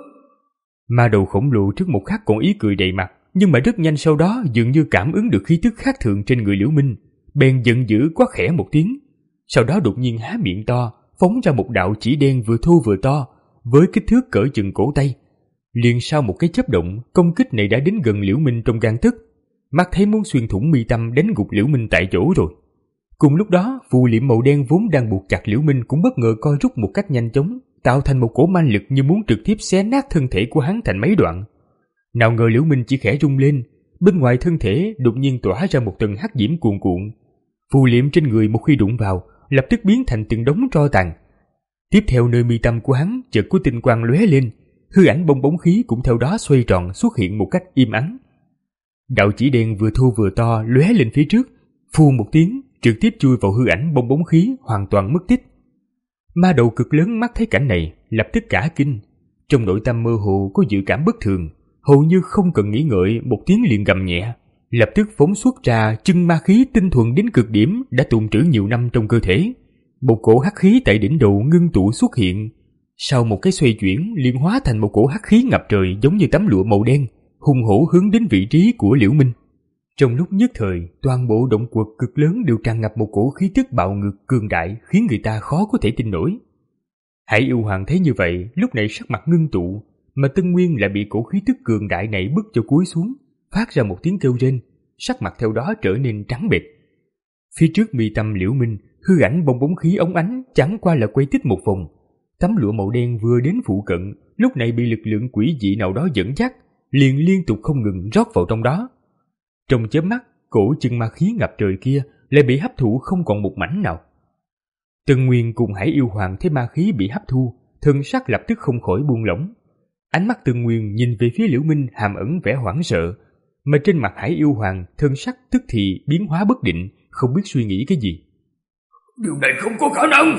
[SPEAKER 2] Ma đầu khổng lồ trước một khắc còn ý cười đầy mặt, nhưng mà rất nhanh sau đó dường như cảm ứng được khí tức khác thường trên người Liễu Minh, bèn giận dữ quát khẽ một tiếng, sau đó đột nhiên há miệng to, phóng ra một đạo chỉ đen vừa thô vừa to, với kích thước cỡ chừng cổ tay. Liền sau một cái chớp động, công kích này đã đến gần Liễu Minh trong gang tấc, mắt thấy muốn xuyên thủng mi tâm đánh gục Liễu Minh tại chỗ rồi. Cùng lúc đó, phù liệm màu đen vốn đang buộc chặt Liễu Minh cũng bất ngờ co rút một cách nhanh chóng, tạo thành một cổ ma lực như muốn trực tiếp xé nát thân thể của hắn thành mấy đoạn. Nào ngờ Liễu Minh chỉ khẽ rung lên, bên ngoài thân thể đột nhiên tỏa ra một tầng hắc diễm cuồn cuộn. Phù liệm trên người một khi đụng vào, lập tức biến thành từng đống tro tàn. Tiếp theo nơi mi tâm của hắn chợt có tinh quang lóe lên, hư ảnh bong bóng khí cũng theo đó xoay tròn xuất hiện một cách im ắng. Đạo chỉ đen vừa thô vừa to lóe lên phía trước, phù một tiếng, trực tiếp chui vào hư ảnh bong bóng khí, hoàn toàn mất tích. Ma đầu cực lớn mắt thấy cảnh này, lập tức cả kinh, trong nội tâm mơ hồ có dự cảm bất thường, hầu như không cần nghĩ ngợi một tiếng liền gầm nhẹ, lập tức phóng xuất ra chân ma khí tinh thuần đến cực điểm đã tồn trữ nhiều năm trong cơ thể. Một cổ hắc khí tại đỉnh đầu ngưng tụ xuất hiện, sau một cái xoay chuyển liền hóa thành một cổ hắc khí ngập trời giống như tấm lụa màu đen, hung hổ hướng đến vị trí của Liễu Minh. Trong lúc nhất thời, toàn bộ động quật cực lớn đều tràn ngập một cổ khí tức bạo ngược cường đại khiến người ta khó có thể tin nổi. Hải yêu hoàng thấy như vậy, lúc này sắc mặt ngưng tụ, mà Tân Nguyên lại bị cổ khí tức cường đại này bức cho cúi xuống, phát ra một tiếng kêu rên, sắc mặt theo đó trở nên trắng bệch. Phía trước mi tâm Liễu Minh, hư ảnh bong bóng khí óng ánh chẳng qua là quay tích một vòng. Tấm lụa màu đen vừa đến phụ cận, lúc này bị lực lượng quỷ dị nào đó dẫn dắt, liền liên tục không ngừng rót vào trong đó. Trong chớp mắt, cổ chân ma khí ngập trời kia lại bị hấp thụ không còn một mảnh nào. Tân Nguyên cùng Hải yêu hoàng thấy ma khí bị hấp thu, thân sắc lập tức không khỏi buông lỏng. Ánh mắt Tân Nguyên nhìn về phía Liễu Minh hàm ẩn vẻ hoảng sợ, mà trên mặt Hải yêu hoàng thân sắc tức thì biến hóa bất định, không biết suy nghĩ cái gì.
[SPEAKER 3] Điều này không có khả năng!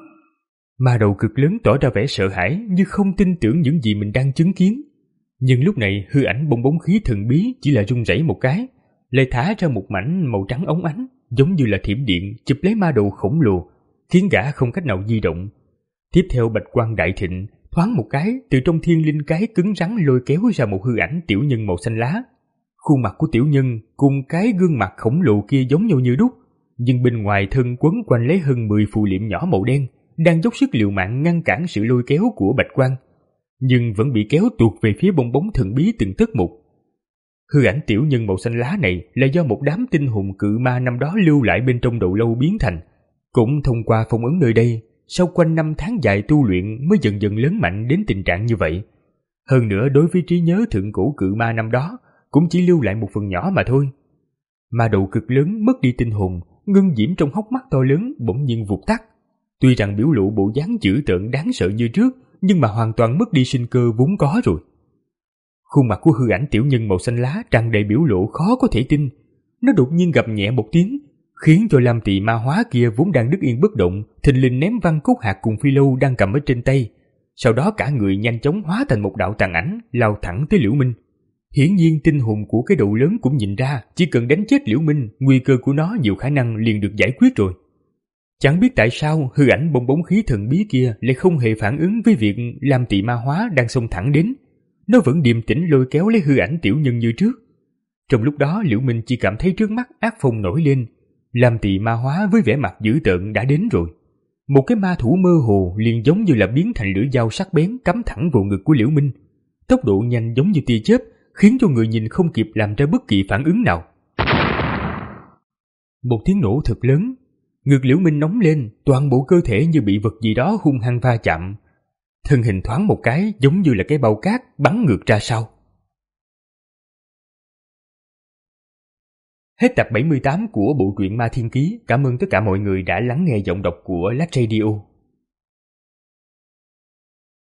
[SPEAKER 2] Ma đầu cực lớn tỏ ra vẻ sợ hãi như không tin tưởng những gì mình đang chứng kiến. Nhưng lúc này hư ảnh bong bóng khí thần bí chỉ là rung rẩy một cái, lại thả ra một mảnh màu trắng óng ánh, giống như là thiểm điện chụp lấy ma đầu khổng lồ, khiến gã không cách nào di động. Tiếp theo bạch quang đại thịnh, thoáng một cái từ trong thiên linh cái cứng rắn lôi kéo ra một hư ảnh tiểu nhân màu xanh lá. Khuôn mặt của tiểu nhân cùng cái gương mặt khổng lồ kia giống nhau như đúc, nhưng bên ngoài thân quấn quanh lấy hơn mười phù liệm nhỏ màu đen, đang dốc sức liều mạng ngăn cản sự lôi kéo của bạch quang, nhưng vẫn bị kéo tuột về phía bong bóng thần bí từng tấc một. Hư ảnh tiểu nhân màu xanh lá này là do một đám tinh hồn cự ma năm đó lưu lại bên trong đầu lâu biến thành, cũng thông qua phong ấn nơi đây, sau quanh năm tháng dài tu luyện mới dần dần lớn mạnh đến tình trạng như vậy. Hơn nữa đối với trí nhớ thượng cổ cự ma năm đó cũng chỉ lưu lại một phần nhỏ mà thôi. Ma đầu cực lớn mất đi tinh hồn, ngân diễm trong hốc mắt to lớn bỗng nhiên vụt tắt. Tuy rằng biểu lộ bộ dáng dữ tợn đáng sợ như trước, nhưng mà hoàn toàn mất đi sinh cơ vốn có rồi. Khuôn mặt của hư ảnh tiểu nhân màu xanh lá tràn đầy biểu lộ khó có thể tin. Nó đột nhiên gầm nhẹ một tiếng, khiến cho Lam Tỳ ma hóa kia vốn đang đứng yên bất động, thình lình ném văng cốt hạt cùng phi lâu đang cầm ở trên tay. Sau đó cả người nhanh chóng hóa thành một đạo tàn ảnh, lao thẳng tới Liễu Minh. Hiển nhiên tinh hồn của cái đầu lớn cũng nhìn ra, chỉ cần đánh chết Liễu Minh, nguy cơ của nó nhiều khả năng liền được giải quyết rồi. Chẳng biết tại sao hư ảnh bong bóng khí thần bí kia lại không hề phản ứng với việc Lam Tỳ ma hóa đang xông thẳng đến. Nó vẫn điềm tĩnh lôi kéo lấy hư ảnh tiểu nhân như trước. Trong lúc đó Liễu Minh chỉ cảm thấy trước mắt ác phong nổi lên. Lam Tỳ ma hóa với vẻ mặt dữ tợn đã đến rồi. Một cái ma thủ mơ hồ liền giống như là biến thành lưỡi dao sắc bén cắm thẳng vào ngực của Liễu Minh. Tốc độ nhanh giống như tia chớp, khiến cho người nhìn không kịp làm ra bất kỳ phản ứng nào. Một tiếng nổ thật lớn, ngực Liễu Minh nóng lên, toàn bộ cơ thể như bị vật gì đó hung hăng va chạm. Thân hình thoáng một cái giống như là cái bao cát bắn ngược ra sau. Hết tập bảy mươi tám của bộ truyện Ma Thiên Ký. Cảm ơn tất cả mọi người đã lắng nghe giọng đọc của Lách Radio.